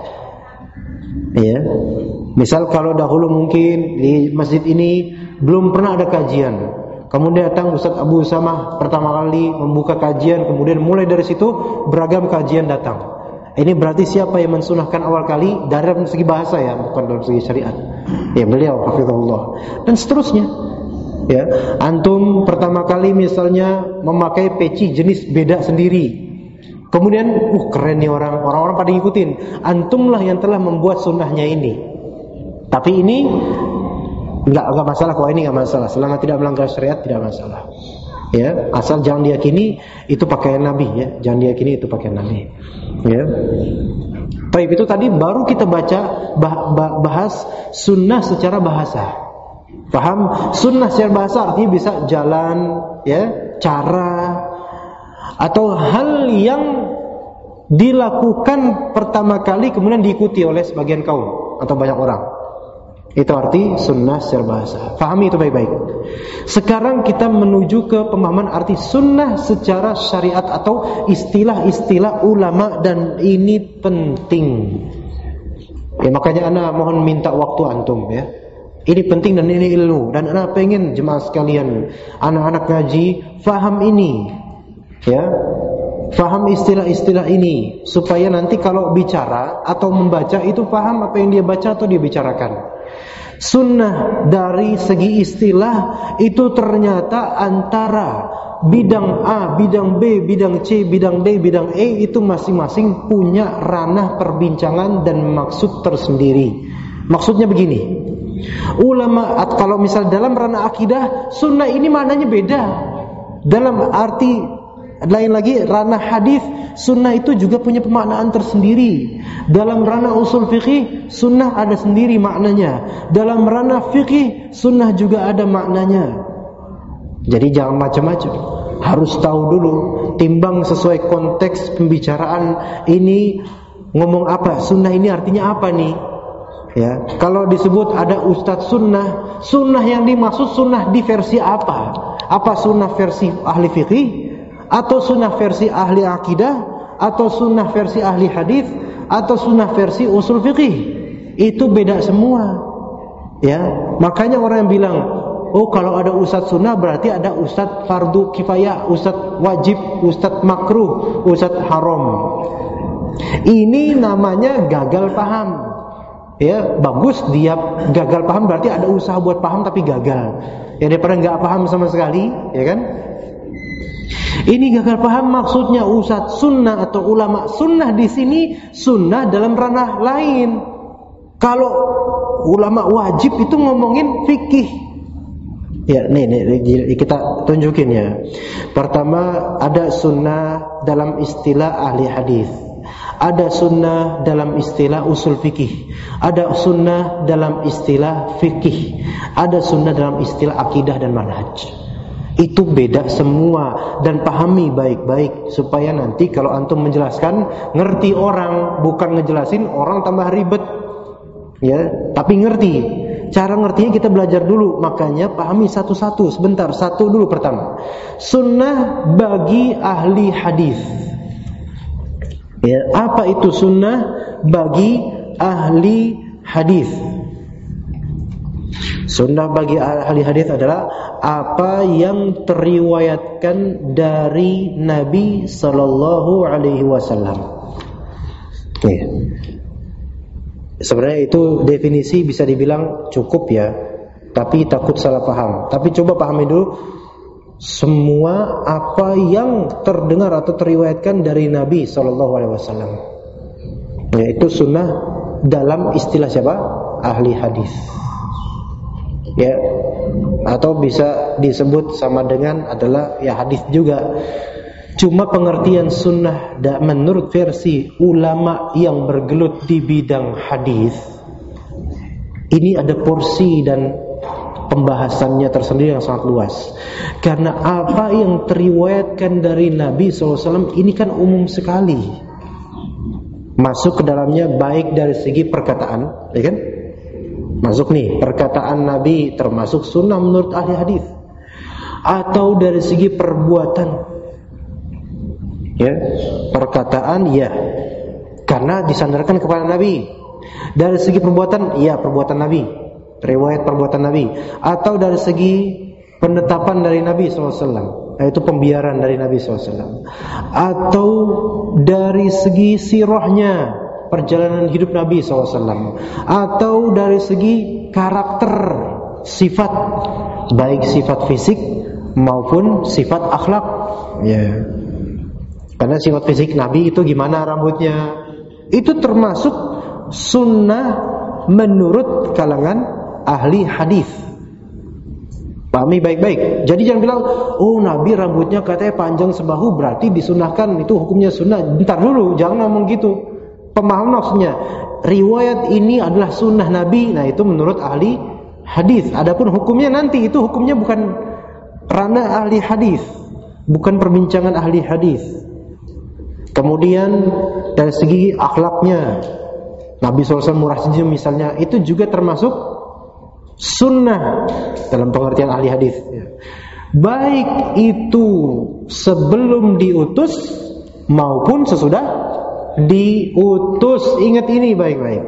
Ya. Misal kalau dahulu mungkin di masjid ini belum pernah ada kajian, kemudian datang Ustaz Abu Usamah pertama kali membuka kajian, kemudian mulai dari situ beragam kajian datang. Ini berarti siapa yang mensunahkan awal kali dari segi bahasa, ya, bukan dalam segi syariat. Ya, beliau hafizahullah. Dan seterusnya. Ya, antum pertama kali misalnya memakai peci jenis beda sendiri. Kemudian, keren nih orang-orang pada ngikutin. Antumlah yang telah membuat sunnahnya ini. Tapi ini enggak masalah, kalau ini enggak masalah. Selama tidak melanggar syariat tidak masalah. Ya, asal jangan diyakini itu pakaian Nabi ya, jangan diyakini itu pakaian Nabi. Ya. Baik, itu tadi baru kita baca bahas sunnah secara bahasa. Paham? Sunnah secara bahasa artinya bisa jalan, ya, cara atau hal yang dilakukan pertama kali kemudian diikuti oleh sebagian kaum atau banyak orang. Itu arti sunnah secara bahasa. Pahami itu baik-baik. Sekarang kita menuju ke pemahaman arti sunnah secara syariat atau istilah-istilah ulama, dan ini penting. Ya, makanya ana mohon minta waktu antum ya. Ini penting dan ini ilmu, dan ana pengen jemaah sekalian, anak-anak ngaji faham ini. Ya. Faham istilah-istilah ini supaya nanti kalau bicara atau membaca itu paham apa yang dia baca atau dia bicarakan. Sunnah dari segi istilah itu ternyata antara bidang A, bidang B, bidang C, bidang D, bidang E itu masing-masing punya ranah perbincangan dan maksud tersendiri. Maksudnya begini, ulama kalau misal dalam ranah akidah, sunnah ini maknanya beda. Dalam arti lain lagi ranah hadis, sunnah itu juga punya pemaknaan tersendiri. Dalam ranah usul fikih, sunnah ada sendiri maknanya. Dalam ranah fikih, sunnah juga ada maknanya. Jadi jangan macam-macam. Harus tahu dulu, timbang sesuai konteks pembicaraan ini ngomong apa, sunnah ini artinya apa nih? Ya, kalau disebut ada ustadz sunnah, sunnah yang dimaksud sunnah di versi apa? Apa sunnah versi ahli fikih? Atau sunnah versi ahli akidah, atau sunnah versi ahli hadis, atau sunnah versi usul fikih? Itu beda semua. Ya, makanya orang yang bilang, oh kalau ada ustadz sunnah berarti ada ustadz fardu kifayah, ustadz wajib, ustadz makruh, ustadz haram. Ini namanya gagal paham. Ya, bagus dia gagal paham berarti ada usaha buat paham tapi gagal. Ya, daripada nggak paham sama sekali, ya kan? Ini gagal paham maksudnya ustadz sunnah atau ulama sunnah di sini sunnah dalam ranah lain. Kalau ulama wajib itu ngomongin fikih. Ya, nih kita tunjukin ya. Pertama ada sunnah dalam istilah ahli hadis. Ada sunnah dalam istilah usul fikih. Ada sunnah dalam istilah fikih. Ada sunnah dalam istilah akidah dan manhaj. Itu beda semua, dan pahami baik-baik supaya nanti kalau antum menjelaskan ngerti orang, bukan ngejelasin orang tambah ribet. Ya, tapi ngerti. Cara ngertinya kita belajar dulu, makanya pahami satu-satu. Sebentar, satu dulu pertama. Sunnah bagi ahli hadis. Ya, apa itu sunnah bagi ahli hadis? Sunnah bagi ahli hadis adalah apa yang teriwayatkan dari Nabi sallallahu alaihi wasallam. Sebenarnya itu definisi bisa dibilang cukup ya, tapi takut salah paham. Tapi coba pahami dulu semua apa yang terdengar atau teriwayatkan dari Nabi sallallahu alaihi wasallam. Yaitu sunnah dalam istilah siapa? Ahli hadis. Ya, atau bisa disebut sama dengan adalah ya hadis juga. Cuma pengertian sunnah menurut versi ulama yang bergelut di bidang hadis ini ada porsi dan pembahasannya tersendiri yang sangat luas. Karena apa yang teriwayatkan dari Nabi SAW ini kan umum sekali, masuk ke dalamnya baik dari segi perkataan, ya kan? Masuk nih perkataan Nabi termasuk sunnah menurut ahli hadis, atau dari segi perbuatan. Ya, perkataan ya karena disandarkan kepada Nabi. Dari segi perbuatan ya perbuatan Nabi, riwayat perbuatan Nabi, atau dari segi penetapan dari Nabi SAW, yaitu pembiaran dari Nabi SAW, atau dari segi sirahnya, perjalanan hidup Nabi SAW, atau dari segi karakter, sifat, baik sifat fisik maupun sifat akhlak. Ya, karena sifat fisik Nabi itu gimana rambutnya, itu termasuk sunnah menurut kalangan ahli hadis. Pahami baik-baik. Jadi jangan bilang, oh Nabi rambutnya katanya panjang sebahu, berarti disunahkan, itu hukumnya sunnah. Bentar dulu, jangan ngomong gitu. Pemahaman maksudnya, riwayat ini adalah sunnah Nabi. Nah itu menurut ahli hadis. Adapun hukumnya nanti, itu hukumnya bukan ranah ahli hadis, bukan perbincangan ahli hadis. Kemudian dari segi akhlaknya, Nabi SAW murah senyum misalnya, itu juga termasuk sunnah dalam pengertian ahli hadis. Baik itu sebelum diutus maupun sesudah diutus. Ingat ini baik-baik.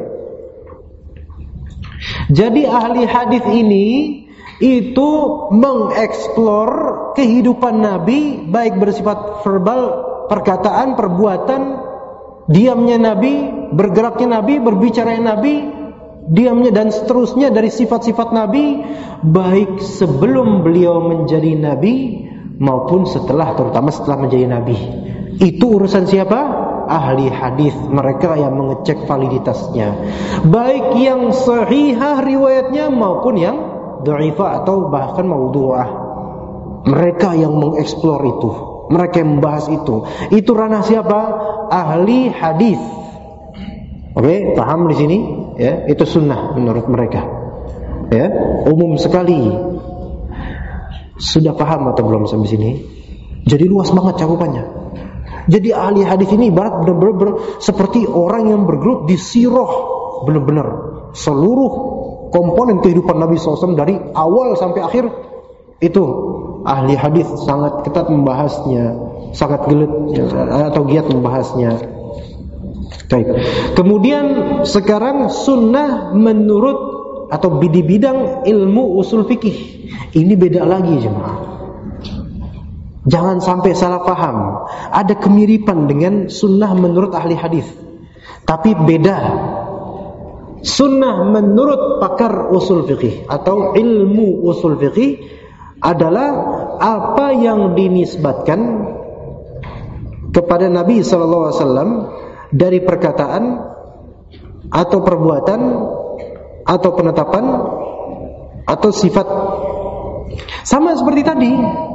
Jadi ahli hadis ini itu mengeksplor kehidupan Nabi, baik bersifat verbal, perkataan, perbuatan, diamnya Nabi, bergeraknya Nabi, berbicaranya Nabi, diamnya dan seterusnya dari sifat-sifat Nabi, baik sebelum beliau menjadi Nabi maupun setelah, terutama setelah menjadi Nabi. Itu urusan siapa? Ahli hadis, mereka yang mengecek validitasnya, baik yang sahihah riwayatnya maupun yang dhaifah atau bahkan maudhu'ah. Mereka yang mengeksplor itu, mereka yang membahas itu. Itu ranah siapa? Ahli hadis. Oke, paham di sini? Ya, itu sunnah menurut mereka. Ya, umum sekali. Sudah paham atau belum sampai sini? Jadi luas banget cakupannya. Jadi ahli hadis ini ibarat benar-benar seperti orang yang bergelut di sirah, benar-benar seluruh komponen kehidupan Nabi SAW dari awal sampai akhir. Itu ahli hadis sangat ketat membahasnya, sangat gelut atau giat membahasnya. Baik. Kemudian sekarang sunnah menurut atau di bidang ilmu usul fikih. Ini beda lagi jemaah. Jangan sampai salah paham. Ada kemiripan dengan sunnah menurut ahli hadis, tapi beda. Sunnah menurut pakar usul fikih atau ilmu usul fikih adalah apa yang dinisbatkan kepada Nabi SAW dari perkataan atau perbuatan atau penetapan atau sifat. Sama seperti tadi.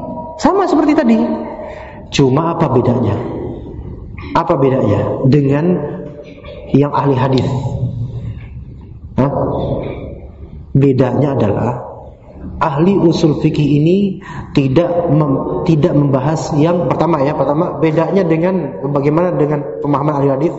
Cuma apa bedanya? Apa bedanya dengan yang ahli hadis? Bedanya adalah ahli usul fikih ini tidak membahas yang pertama. Bedanya dengan bagaimana dengan pemahaman ahli hadis?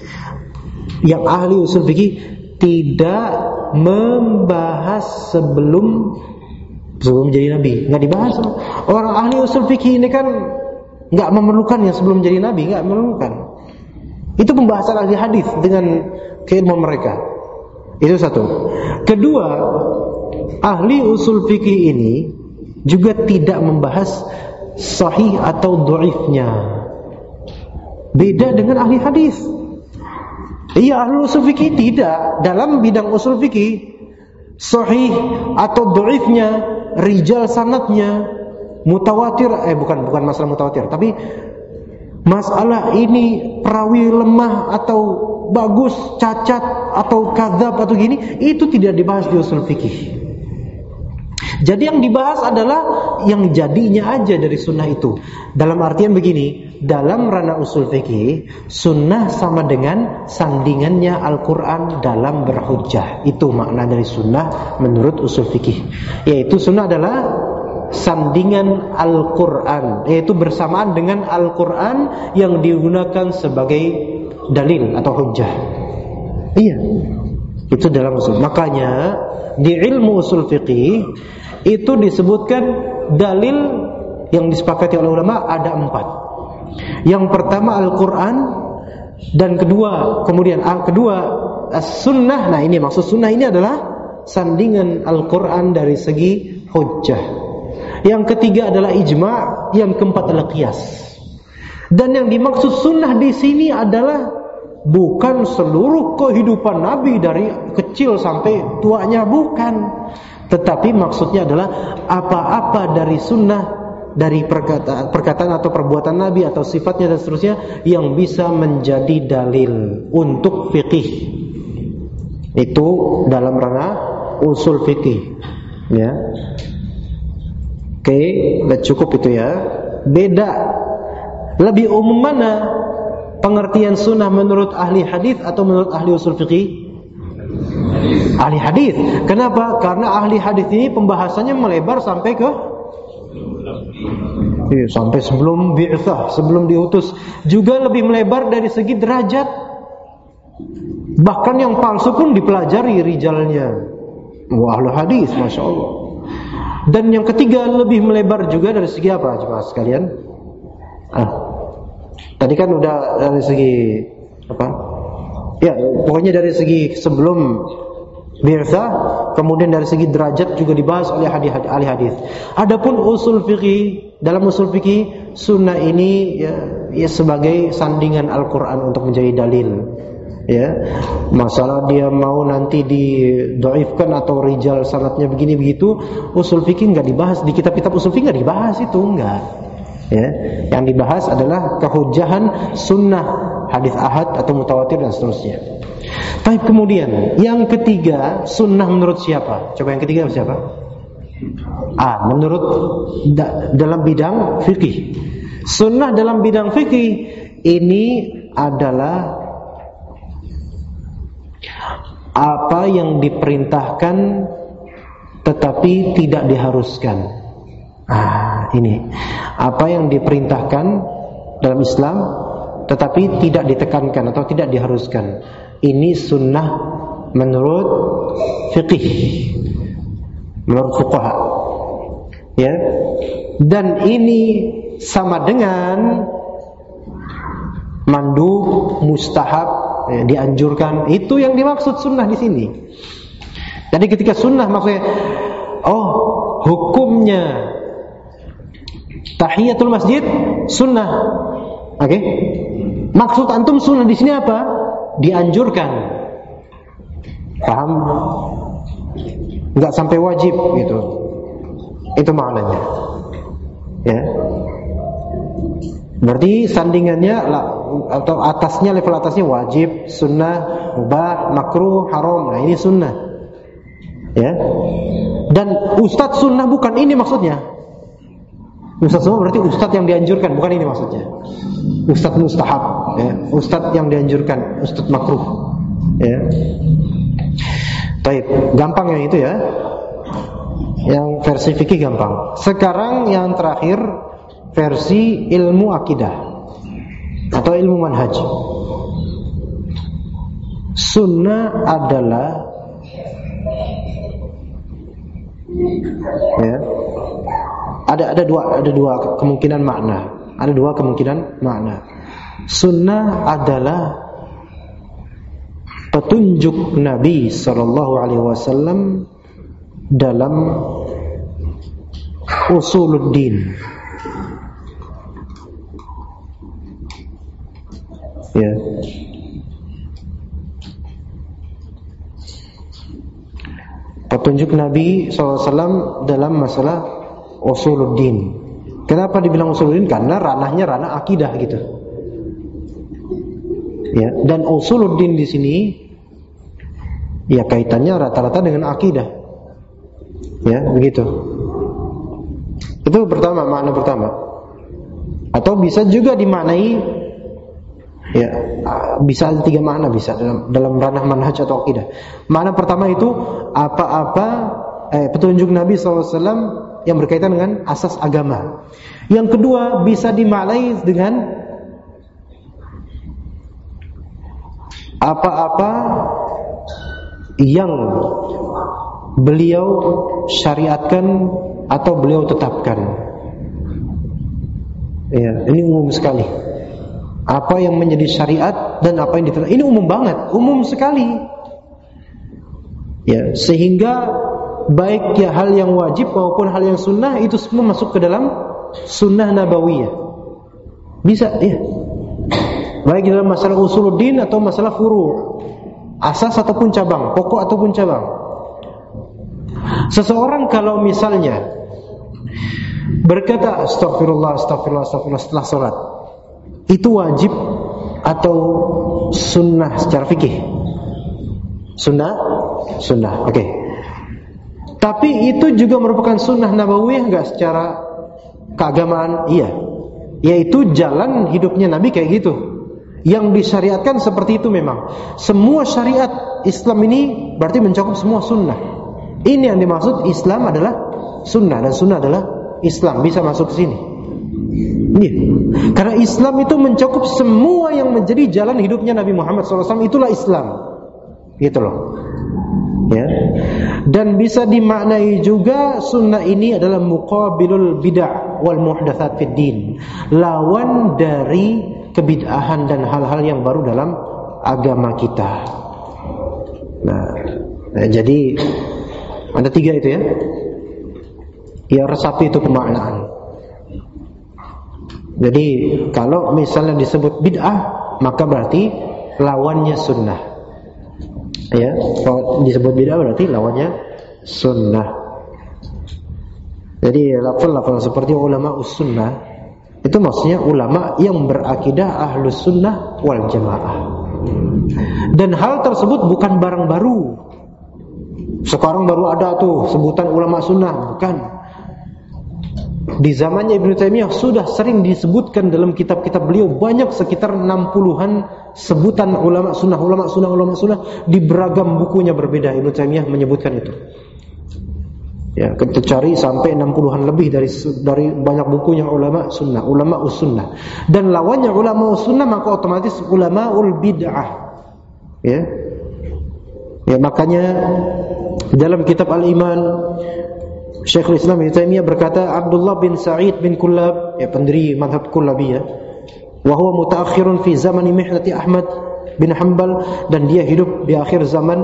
Yang ahli usul fikih tidak membahas sebelum jadi Nabi, nggak dibahas. Orang ahli usul fikih ini kan nggak memerlukan yang sebelum jadi Nabi, nggak memerlukan. Itu pembahasan ahli hadis dengan keilmuan mereka. Itu satu. Kedua, ahli usul fikih ini juga tidak membahas sahih atau dhaifnya. Beda dengan ahli hadis. Iya, ahli usul fikih tidak dalam bidang usul fikih sahih atau dhaifnya, rijal sanadnya, mutawatir, bukan masalah mutawatir, tapi masalah ini perawi lemah atau bagus, cacat atau kadzab atau gini, itu tidak dibahas di usul fikih. Jadi yang dibahas adalah yang jadinya aja dari sunnah itu. Dalam artian begini, dalam ranah usul fikih, sunnah sama dengan sandingannya Al-Quran dalam berhujjah. Itu makna dari sunnah menurut usul fikih. Yaitu sunnah adalah sandingan Al-Quran, yaitu bersamaan dengan Al-Quran yang digunakan sebagai dalil atau hujjah. Iya, itu dalam usul. Makanya di ilmu usul fikih itu disebutkan dalil yang disepakati oleh ulama ada 4. Yang pertama Al-Quran, dan kemudian as-sunnah. Nah ini maksud sunnah ini adalah sandingan Al-Quran dari segi hujjah. Yang ketiga adalah ijma', yang keempat adalah qiyas. Dan yang dimaksud sunnah di sini adalah bukan seluruh kehidupan Nabi dari kecil sampai tuanya, bukan. Tetapi maksudnya adalah apa-apa dari sunnah, dari perkataan atau perbuatan Nabi atau sifatnya dan seterusnya yang bisa menjadi dalil untuk fikih. Itu dalam ranah usul fikih, ya. Oke, udah cukup itu ya. Beda. Lebih umum mana? Pengertian sunnah menurut ahli hadis atau menurut ahli usul fiqih? Ahli hadis. Kenapa? Karena ahli hadis ini pembahasannya melebar sampai ke sampai sebelum bi'tsah, sebelum diutus. Juga lebih melebar dari segi derajat. Bahkan yang palsu pun dipelajari rijalnya. Wah, ahli hadis, Masya Allah. Dan yang ketiga lebih melebar juga dari segi apa, coba sekalian? Tadi kan udah dari segi apa? Ya, pokoknya dari segi sebelum bi'tsah, kemudian dari segi derajat juga dibahas oleh ahli hadis. Adapun usul fikih, dalam usul fikih sunnah ini ya sebagai sandingan Al-Qur'an untuk menjadi dalil. Ya, masalah dia mau nanti didoifkan atau rijal sanadnya begini begitu, usul fikih nggak dibahas di kitab-kitab usul fikih, nggak dibahas itu, enggak. Ya, yang dibahas adalah kehujahan sunnah, hadis ahad atau mutawatir dan seterusnya. Tapi kemudian yang ketiga, sunnah menurut siapa? Coba yang ketiga siapa? Menurut dalam bidang fikih. Sunnah dalam bidang fikih ini adalah apa yang diperintahkan tetapi tidak diharuskan. Ini apa yang diperintahkan dalam Islam tetapi tidak ditekankan atau tidak diharuskan. Ini sunnah menurut fikih, menurut fuqaha. Ya. Dan ini sama dengan mandub, mustahab, dianjurkan. Itu yang dimaksud sunnah di sini. Jadi ketika sunnah maksudnya, hukumnya tahiyatul masjid sunnah. Oke? Maksud antum sunnah di sini apa? Dianjurkan. Paham? Enggak sampai wajib gitu. Itu maknanya. Ya. Berarti sandingannya atau atasnya, level atasnya wajib, sunnah, mubah, makruh, haram. Nah, ini sunnah. Ya. Dan ustadz sunnah bukan ini maksudnya. Ustadz sunnah berarti ustadz yang dianjurkan, bukan ini maksudnya. Ustadz mustahab, ya. Ustadz yang dianjurkan, ustadz makruh. Ya. Baik, gampang yang itu ya. Yang versi fikih gampang. Sekarang yang terakhir versi ilmu akidah atau ilmu manhaj. Sunnah adalah ya, ada dua kemungkinan makna. Ada dua kemungkinan makna. Sunnah adalah petunjuk Nabi SAW dalam usuluddin. Ya. Petunjuk Nabi SAW dalam masalah usuluddin. Kenapa dibilang usuluddin? Karena ranahnya ranah akidah gitu. Ya, dan usuluddin di sini ya kaitannya rata-rata dengan akidah. Ya, begitu. Itu pertama, makna pertama. Atau bisa juga dimaknai ya, bisa ada tiga makna bisa dalam ranah manhaj atau akidah. Makna pertama itu apa-apa petunjuk Nabi SAW yang berkaitan dengan asas agama. Yang kedua bisa dimaknai dengan apa-apa yang beliau syariatkan atau beliau tetapkan. Ya, ini umum sekali. Apa yang menjadi syariat dan apa yang ditetapkan. Ini umum banget, umum sekali. Ya, sehingga baik ya hal yang wajib maupun hal yang sunnah itu semua masuk ke dalam sunnah nabawiyah. Bisa, ya. Baik dalam masalah usuluddin atau masalah furu', asas ataupun cabang, pokok ataupun cabang. Seseorang kalau misalnya berkata astagfirullah setelah salat, itu wajib atau sunnah secara fikih? Sunnah, oke. Tapi itu juga merupakan sunnah nabawiyah enggak secara keagamaan? Iya. Yaitu jalan hidupnya Nabi kayak gitu. Yang disyariatkan seperti itu memang. Semua syariat Islam ini berarti mencakup semua sunnah. Ini yang dimaksud Islam adalah sunnah, dan sunnah adalah Islam, bisa masuk ke sini. Iya. Karena Islam itu mencakup semua yang menjadi jalan hidupnya Nabi Muhammad SAW, itulah Islam. Gitu loh. Ya. Dan bisa dimaknai juga sunnah ini adalah muqabilul bid'ah wal muhdatsat fid din. Lawan dari kebid'ahan dan hal-hal yang baru dalam agama kita. Nah, jadi ada 3 itu ya. Ya, resapi itu pemaknaan. Jadi kalau misalnya disebut bid'ah, maka berarti lawannya sunnah. Ya, kalau disebut bid'ah berarti lawannya sunnah. Jadi lafal-lafal seperti ulama us-sunnah itu maksudnya ulama yang berakidah ahlus sunnah wal jamaah. Dan hal tersebut bukan barang baru. Sekarang baru ada tuh sebutan ulama sunnah, bukan. Di zamannya Ibnu Taimiyah sudah sering disebutkan dalam kitab-kitab beliau, banyak sekitar 60-an sebutan ulama sunnah, ulama sunnah, ulama sunnah. Di beragam bukunya berbeda Ibnu Taimiyah menyebutkan itu. Ya, kita cari sampai 60-an lebih dari banyak bukunya ulama sunnah, ulama us-sunnah. Dan lawannya ulama us-sunnah maka otomatis ulama ul-bid'ah. Ya. Ya, makanya dalam kitab Al-Iman Syekhul Islam Ibnu Taimiyah berkata, Abdullah bin Sa'id bin Kullab, ya pendiri mazhab Kullabiyah, wa huwa mutaakhirun fi zamani mihnati Ahmad bin Hanbal, dan dia hidup di akhir zaman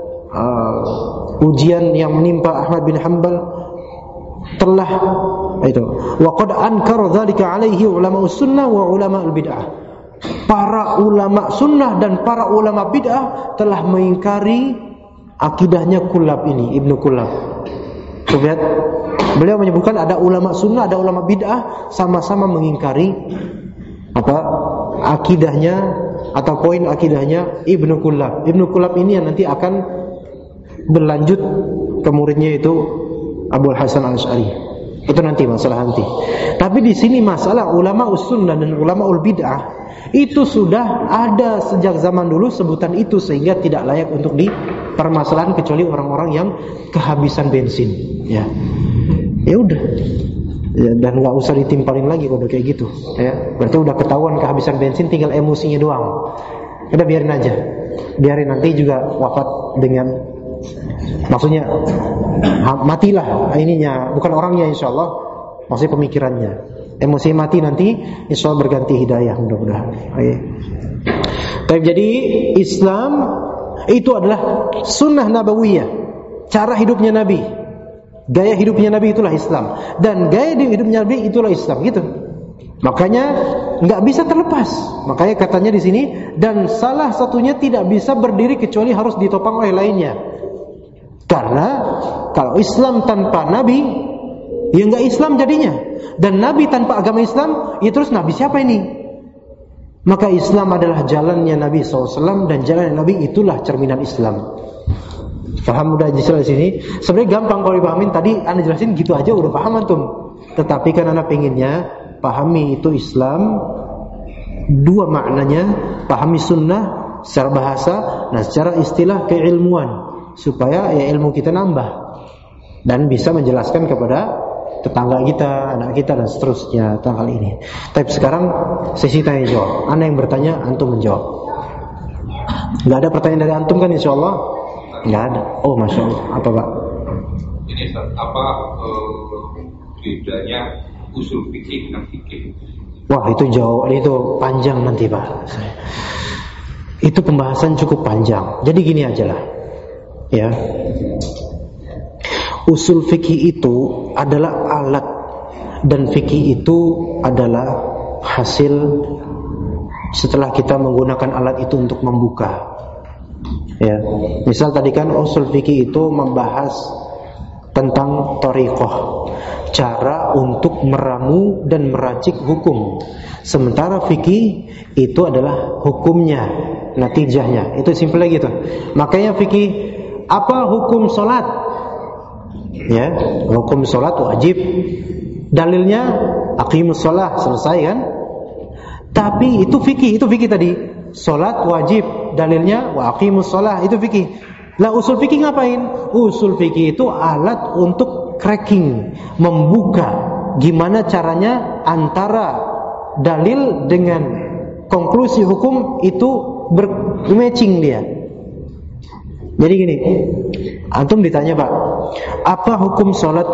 ujian yang menimpa Ahmad bin Hanbal. Telah itu wa qad ankara dzalika alaihi ulama sunnah wa ulama al-bid'ah. Para ulama sunnah dan para ulama bid'ah telah mengingkari akidahnya Kullab ini, Ibnu Kullab. Lihat, beliau menyebutkan ada ulama sunnah, ada ulama bid'ah, sama-sama mengingkari apa akidahnya atau poin akidahnya Ibnu Kullab. Ibnu Kullab ini yang nanti akan berlanjut ke muridnya itu Abu Hasan Al-Asy'ari. Itu nanti masalah nanti. Tapi di sini masalah ulama us-sunnah dan ulama ul-bid'ah itu sudah ada sejak zaman dulu sebutan itu, sehingga tidak layak untuk dipermasalahan kecuali orang-orang yang kehabisan bensin. Ya, ya udah. Ya, dan nggak usah ditimpalin lagi kalau kayak gitu. Ya, berarti udah ketahuan kehabisan bensin, tinggal emosinya doang. Udah biarin aja. Biarin, nanti juga wafat dengan, maksudnya matilah ininya, bukan orangnya insyaallah, maksudnya pemikirannya. Emosi mati nanti insyaallah berganti hidayah mudah-mudahan. Oke. Baik, jadi Islam itu adalah sunnah nabawiyah, cara hidupnya Nabi, gaya hidupnya Nabi, itulah Islam. Dan gaya hidupnya Nabi itulah Islam, gitu. Makanya nggak bisa terlepas. Makanya katanya di sini, dan salah satunya tidak bisa berdiri kecuali harus ditopang oleh lainnya. Karena kalau Islam tanpa Nabi, ya nggak Islam jadinya. Dan Nabi tanpa agama Islam, ya terus Nabi siapa ini? Maka Islam adalah jalannya Nabi SAW, dan jalan Nabi itulah cerminan Islam. Paham udah jelas di sini? Sebenarnya gampang kalau dipahamin. Tadi Anda jelasin gitu aja udah paham antum. Tetapi kan Anda pengennya pahami itu Islam dua maknanya, pahami sunnah secara bahasa dan secara istilah keilmuan, supaya ya ilmu kita nambah dan bisa menjelaskan kepada tetangga kita, anak kita, dan seterusnya tentang hal ini. Tapi sekarang sesi tanya jawab. Anda yang bertanya, antum menjawab. Nggak ada pertanyaan dari antum kan insyaallah? Nggak ada. Oh masya Allah. Apa Pak? Ini apa bedanya usul fikih dengan fikih? Wah itu jauh, itu panjang nanti Pak. Itu pembahasan cukup panjang. Jadi gini aja lah. Ya. Usul fikih itu adalah alat, dan fikih itu adalah hasil setelah kita menggunakan alat itu untuk membuka. Ya, misal tadi kan usul fikih itu membahas tentang thariqah, cara untuk meramu dan meracik hukum. Sementara fikih itu adalah hukumnya, natijahnya. Itu simpelnya gitu. Makanya fikih, apa hukum salat? Ya, hukum sholat wajib. Dalilnya aqimus sholah, selesai kan? Tapi itu fikih tadi. Sholat wajib, dalilnya wa aqimus sholah, itu fikih. Lah usul fikih ngapain? Usul fikih itu alat untuk cracking, membuka gimana caranya antara dalil dengan konklusi hukum itu bermatching dia. Jadi gini, antum ditanya Pak, apa hukum sholat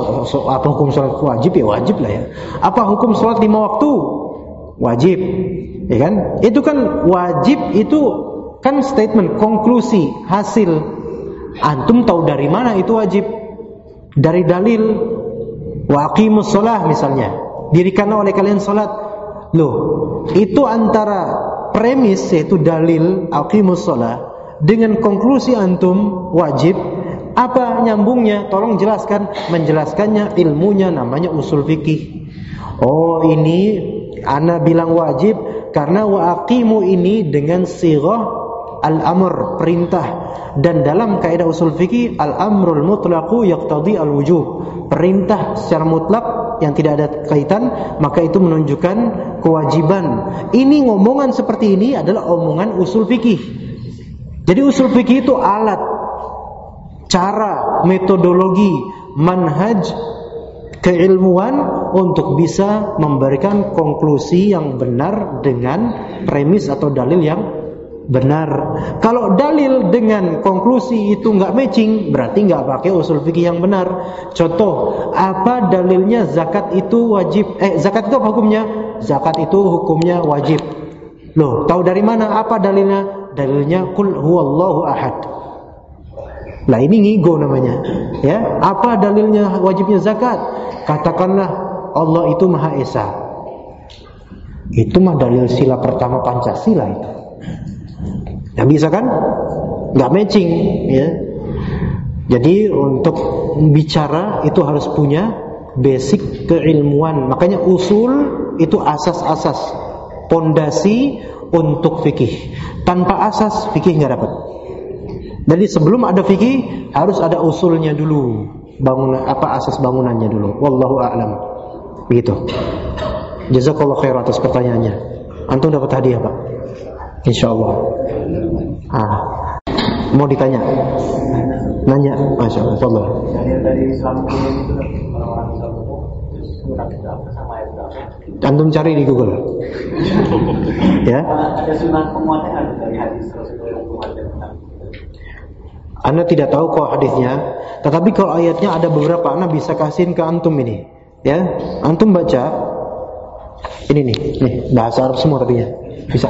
wajib? Ya wajib lah ya. Apa hukum sholat 5 waktu? Wajib, ya kan? Itu kan wajib, itu kan statement, konklusi, hasil. Antum tahu dari mana itu wajib? Dari dalil wa aqimus sholah misalnya, dirikanlah oleh kalian sholat. Loh, itu antara premis yaitu dalil aqimus sholah dengan konklusi antum wajib, apa nyambungnya? Tolong jelaskan. Menjelaskannya ilmunya namanya usul fikih. Oh, ini ana bilang wajib karena wa aqimu ini dengan sighah al-amr, perintah. Dan dalam kaidah usul fikih, al-amrul mutlaqu yaqtadi al-wujub. Perintah secara mutlak yang tidak ada kaitan, maka itu menunjukkan kewajiban. Ini ngomongan seperti ini adalah omongan usul fikih. Jadi usul fikih itu alat, cara, metodologi, manhaj keilmuan untuk bisa memberikan konklusi yang benar dengan premis atau dalil yang benar. Kalau dalil dengan konklusi itu nggak matching, berarti nggak pakai usul fikih yang benar. Contoh, apa dalilnya zakat itu wajib? Zakat itu apa hukumnya? Zakat itu hukumnya wajib. Loh, tahu dari mana? Apa dalilnya? Dalilnya qul huwallahu ahad. Lah ini ngigo namanya. Ya, apa dalilnya wajibnya zakat? Katakanlah Allah itu Maha Esa. Itu mah dalil sila pertama Pancasila itu. Nggak bisa kan? Nggak matching, ya. Jadi untuk bicara itu harus punya basic keilmuan. Makanya usul itu asas-asas, pondasi untuk fikih. Tanpa asas fikih nggak dapat. Jadi sebelum ada fikih harus ada usulnya dulu, bangunan asas bangunannya dulu. Wallahu a'lam. Begitu. Jazakallahu khair atas pertanyaannya. Antum dapat hadiah Pak, insyaallah. Mau ditanya? Nanya, masya Allah. Fadhal. Dari Islam itu orang-orang Islam itu surat berapa sama ayat berapa? Antum cari di Google. Ya. Ada sunnah penguatan dari hadis Rasulullah yang penguatan tentang. Anda tidak tahu kok hadisnya, tetapi kalau ayatnya ada beberapa, Anda bisa kasihin ke antum ini. Ya, antum baca. Ini nih bahasa Arab semua tapi ya. Bisa.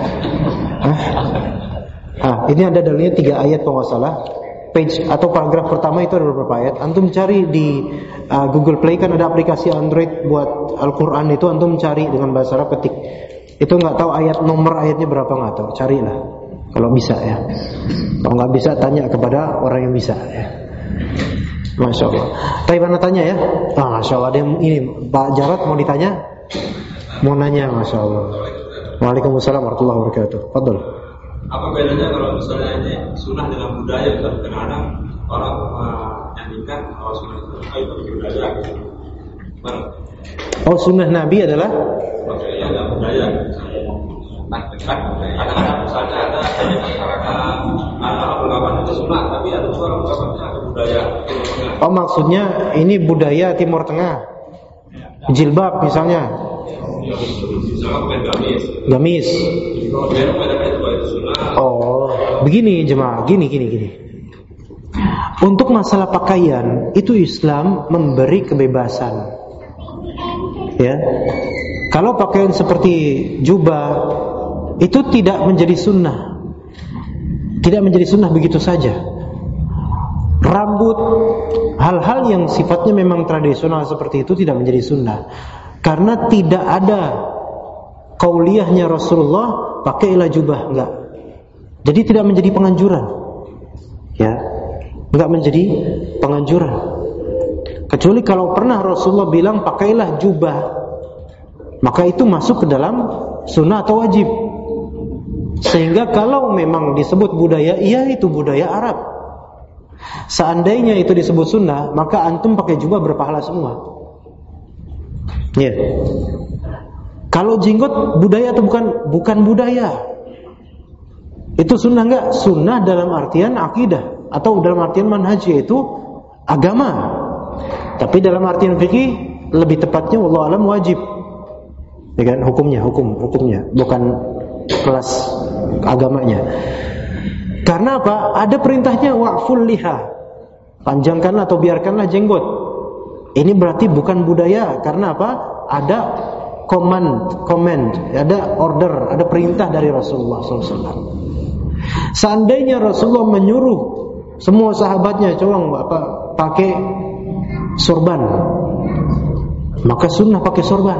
Ini ada dalilnya 3 ayat kalau nggak salah. Page atau paragraf pertama itu ada beberapa ayat. Antum cari di Google Play, kan ada aplikasi Android buat Al-Quran itu. Antum cari dengan bahasa Arab, ketik. Itu nggak tahu nomor ayatnya berapa, nggak tahu. Carilah kalau bisa ya. Kalau nggak bisa tanya kepada orang yang bisa ya. Masya Allah. Tapi mana tanya ya? Masya Allah. Ini Pak Jarod mau ditanya? Mau nanya, Masya Allah. Waalaikumsalam warahmatullahi wabarakatuh. Fadhal. Apa bedanya kalau misalnya ini sunnah dengan budaya? Kadang-kadang orang menyanyikan kalau sunnah itu budaya. Oh, sunnah Nabi adalah? Maksudnya ada budaya. Kadang-kadang misalnya ada ungkapan itu sunnah, tapi ada juga ungkapannya ada budaya. Oh, maksudnya ini budaya Timur Tengah. Jilbab misalnya. Gamis. Oh, begini jemaah, gini. Untuk masalah pakaian itu Islam memberi kebebasan. Ya. Kalau pakaian seperti jubah itu tidak menjadi sunnah. Tidak menjadi sunnah begitu saja. Rambut, hal-hal yang sifatnya memang tradisional seperti itu tidak menjadi sunnah. Karena tidak ada qauliyahnya Rasulullah pakailah jubah, enggak. Jadi tidak menjadi penganjuran. Ya. Enggak menjadi penganjuran. Kecuali kalau pernah Rasulullah bilang pakailah jubah, maka itu masuk ke dalam sunnah atau wajib. Sehingga kalau memang disebut budaya, iya itu budaya Arab. Seandainya itu disebut sunnah, maka antum pakai jubah berpahala semua. Ya. Kalau jenggot budaya atau bukan? Bukan budaya. Itu sunnah enggak? Sunnah dalam artian akidah atau dalam artian manhaj, yaitu agama. Tapi dalam artian fikih lebih tepatnya wallahu alam wajib. Ya kan? Hukumnya, bukan kelas agamanya. Karena apa? Ada perintahnya wa'ful liha. Panjangkanlah atau biarkanlah jenggot. Ini berarti bukan budaya. Karena apa? Ada command, ada order, ada perintah dari Rasulullah SAW. Seandainya Rasulullah menyuruh semua sahabatnya pakai sorban, maka sunnah pakai sorban.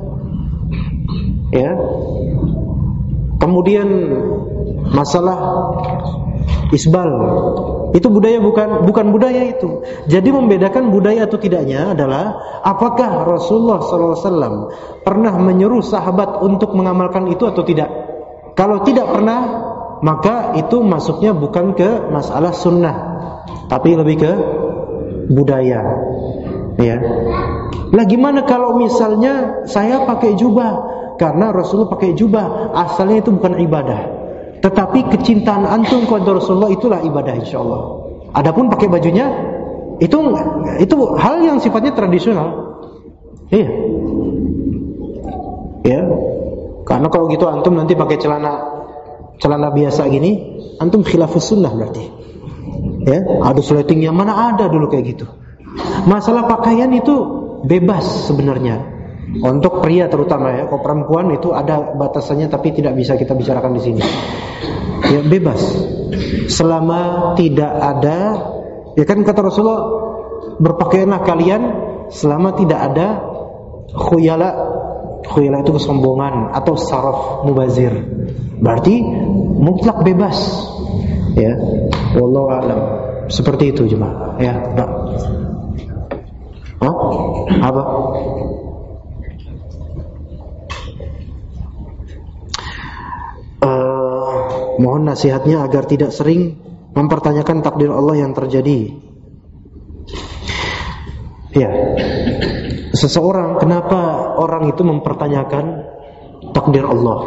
Ya. Kemudian masalah isbal, itu budaya bukan budaya itu. Jadi membedakan budaya atau tidaknya adalah apakah Rasulullah SAW pernah menyuruh sahabat untuk mengamalkan itu atau tidak. Kalau tidak pernah, maka itu masuknya bukan ke masalah sunnah, tapi lebih ke budaya. Ya. Lah gimana kalau misalnya saya pakai jubah? Karena Rasulullah pakai jubah, asalnya itu bukan ibadah, tetapi kecintaan antum kepada Rasulullah itulah ibadah insyaallah. Adapun pakai bajunya itu hal yang sifatnya tradisional. Iya. Ya. Karena kalau gitu antum nanti pakai celana biasa gini, antum khilafus sunnah berarti. Ya, ada sleting yang mana ada dulu kayak gitu. Masalah pakaian itu bebas sebenarnya. Untuk pria terutama ya, kalau perempuan itu ada batasannya tapi tidak bisa kita bicarakan di sini. Ya bebas. Selama tidak ada, ya kan kata Rasulullah, berpakaianlah kalian selama tidak ada khuyala itu kesombongan atau saraf mubazir. Berarti mutlak bebas. Ya. Wallahu a'lam. Seperti itu jemaah. Ya, Pak. Apa? Mohon nasihatnya agar tidak sering mempertanyakan takdir Allah yang terjadi. Ya. Seseorang, kenapa orang itu mempertanyakan takdir Allah?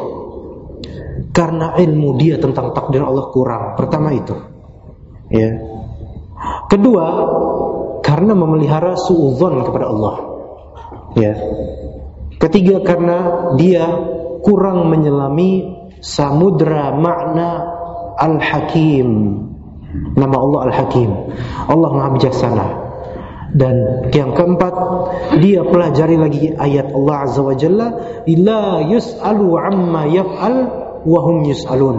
Karena ilmu dia tentang takdir Allah kurang. Pertama itu. Ya. Kedua, karena memelihara suudzon kepada Allah. Ya. Ketiga, karena dia kurang menyelami samudra makna Al-Hakim. Nama Allah Al-Hakim. Allah Maha Bijaksana. Dan yang keempat, dia pelajari lagi ayat Allah Azza wa Jalla, la yus'alu amma yaf'al wa hum yus'alun.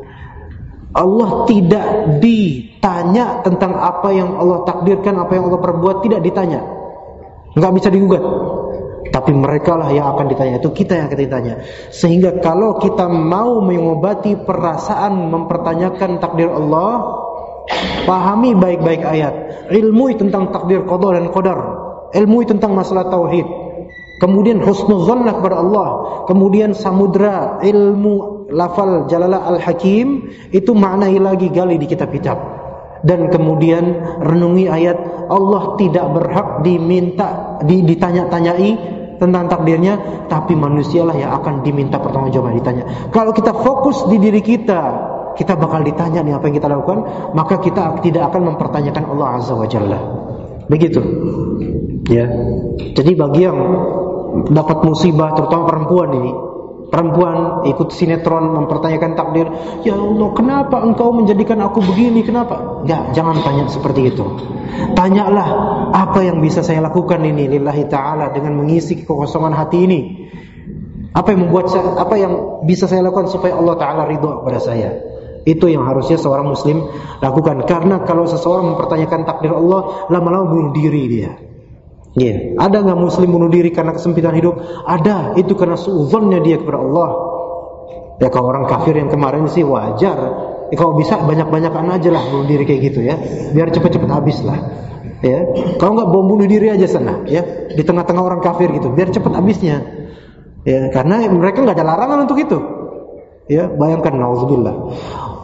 Allah tidak ditanya tentang apa yang Allah takdirkan, apa yang Allah perbuat, tidak ditanya. Enggak bisa digugat. Tapi mereka lah yang akan ditanya, itu kita yang akan ditanya. Sehingga kalau kita mau mengobati perasaan mempertanyakan takdir Allah, pahami baik-baik ayat, ilmui tentang takdir qada dan qadar, ilmui tentang masalah tauhid, kemudian husnuzanlah kepada Allah, kemudian samudra ilmu lafal jalalah Al-Hakim itu maknai lagi, gali di kitab-kitab, dan kemudian renungi ayat Allah tidak berhak ditanya-tanyai tentang takdirnya, tapi manusialah yang akan diminta pertanggungjawaban, ditanya. Kalau kita fokus di diri kita bakal ditanya nih apa yang kita lakukan, maka kita tidak akan mempertanyakan Allah Azza wa Jalla. Begitu. Ya. Jadi bagi yang dapat musibah, terutama perempuan ini, perempuan ikut sinetron mempertanyakan takdir, ya Allah, kenapa engkau menjadikan aku begini, kenapa? Enggak, jangan tanya seperti itu. Tanyalah apa yang bisa saya lakukan ini lillahi ta'ala dengan mengisi kekosongan hati ini. Apa yang bisa saya lakukan supaya Allah Ta'ala ridha kepada saya. Itu yang harusnya seorang muslim lakukan. Karena kalau seseorang mempertanyakan takdir Allah, lama-lama bunuh diri dia. Yeah. Ada nggak muslim bunuh diri karena kesempitan hidup? Ada. Itu karena suudzonnya dia kepada Allah. Ya kalau orang kafir yang kemarin sih wajar. Ya, kalau bisa banyak-banyakan aja lah bunuh diri kayak gitu ya. Biar cepat-cepat habis lah. Ya. Kalau nggak bom bunuh diri aja sana. Ya. Di tengah-tengah orang kafir gitu. Biar cepat habisnya. Ya. Karena mereka nggak ada larangan untuk itu. Ya. Bayangkan, nauzubillah.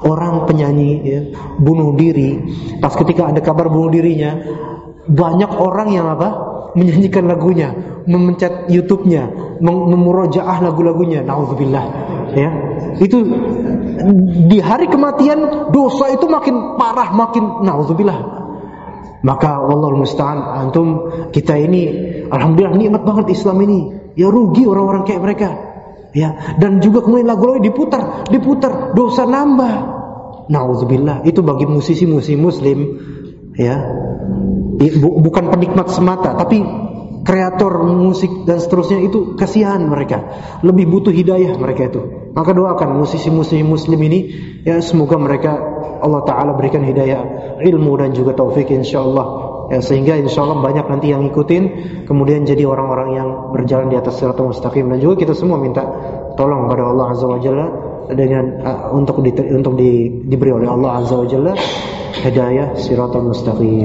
orang penyanyi ya, bunuh diri. Pas ketika ada kabar bunuh dirinya, banyak orang yang menyanyikan lagunya, memencet YouTube-nya, memurojaah lagu-lagunya. Nauzubillah. Ya. Itu di hari kematian dosa itu makin parah, makin nauzubillah. Maka wallahul musta'an, antum kita ini alhamdulillah nikmat banget Islam ini. Ya rugi orang-orang kayak mereka. Ya, dan juga kemudian lagu-lagu diputar, dosa nambah. Nauzubillah. Itu bagi musisi-musisi muslim ya. Bukan penikmat semata, tapi kreator musik dan seterusnya, itu kasihan mereka. Lebih butuh hidayah mereka itu. Maka doakan musisi-musisi muslim ini ya, semoga mereka Allah Ta'ala berikan hidayah ilmu dan juga taufik insyaallah ya, sehingga insyaallah banyak nanti yang ikutin, kemudian jadi orang-orang yang berjalan di atas siratal mustaqim. Dan juga kita semua minta tolong pada Allah Azza wa Jalla dengan untuk diberi oleh Allah Azza wa Jalla hidayah siratal mustaqim.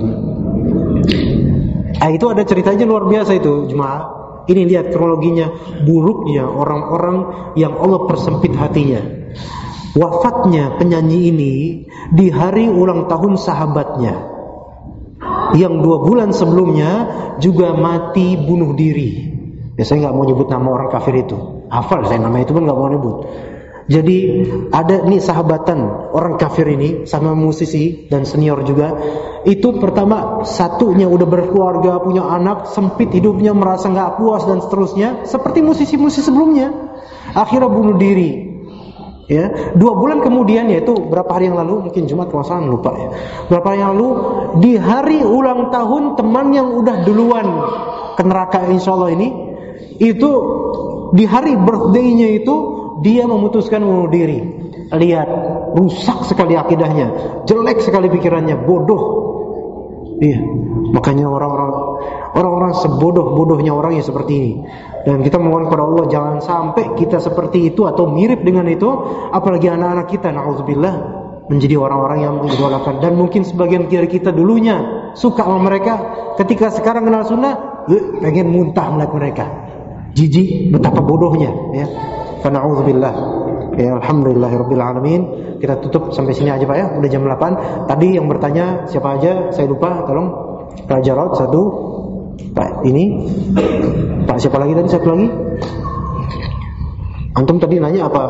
Itu ada ceritanya luar biasa itu jemaah. Ini lihat kronologinya, buruknya orang-orang yang Allah persempit hatinya. Wafatnya penyanyi ini di hari ulang tahun sahabatnya yang 2 bulan sebelumnya juga mati bunuh diri. Ya, saya nggak mau nyebut nama orang kafir itu, hafal saya nama itu pun nggak mau nyebut. Jadi ada nih sahabatan orang kafir ini sama musisi dan senior juga. Itu pertama, satunya udah berkeluarga, punya anak, sempit hidupnya, merasa nggak puas dan seterusnya, seperti musisi-musisi sebelumnya. Akhirnya bunuh diri. Ya, 2 bulan kemudian, yaitu berapa hari yang lalu, mungkin Jumat kalau salah lupa ya. Berapa hari yang lalu, di hari ulang tahun teman yang udah duluan ke neraka insyaallah ini, itu di hari birthday-nya itu dia memutuskan bunuh diri. Lihat, rusak sekali akidahnya, jelek sekali pikirannya, bodoh. Iya, makanya orang-orang sebodoh-bodohnya orang yang seperti ini. Dan kita mohon kepada Allah jangan sampai kita seperti itu atau mirip dengan itu, apalagi anak-anak kita, na'udzubillah, menjadi orang-orang yang mengidolakan. Dan mungkin sebagian dari kita dulunya suka sama mereka, ketika sekarang kenal sunnah, pengen muntah melihat mereka. Jijik, betapa bodohnya ya. Na'udzubillah. Ya, alhamdulillahirabbil alamin. Kita tutup sampai sini aja Pak ya, udah jam 8. Tadi yang bertanya siapa aja, saya lupa, tolong Pak Jarod satu, Pak ini, Pak siapa lagi tadi, satu lagi. Antum tadi nanya apa?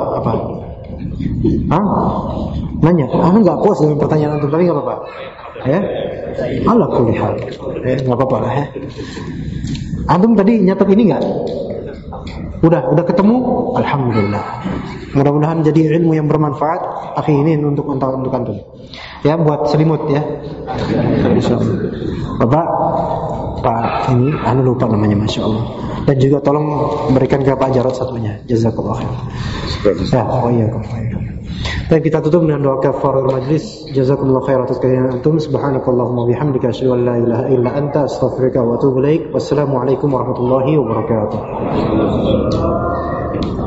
Nanya? Nggak puas dengan pertanyaan antum tadi, nggak apa-apa. Ya, ala kulli hal. Nggak apa-apa lah ya. Antum tadi nyatet ini nggak? Udah ketemu? Alhamdulillah. Mudah-mudahan jadi ilmu yang bermanfaat. Akhi, ini untuk antum. Ya, buat selimut ya. Bapak, Pak ini, lupa namanya, masya Allah. Dan juga tolong berikan ke Pak Jarod satunya. Jazakallah khair. Ya, dan kita tutup dengan doa kafaratul majlis. Jazakumullah khair atas kehadiran antum. Subhanakallahumma bihamdika asyhadu an la ilaha illa anta astaghfiruka wa atubu ilaik. Wassalamualaikum warahmatullahi wabarakatuh.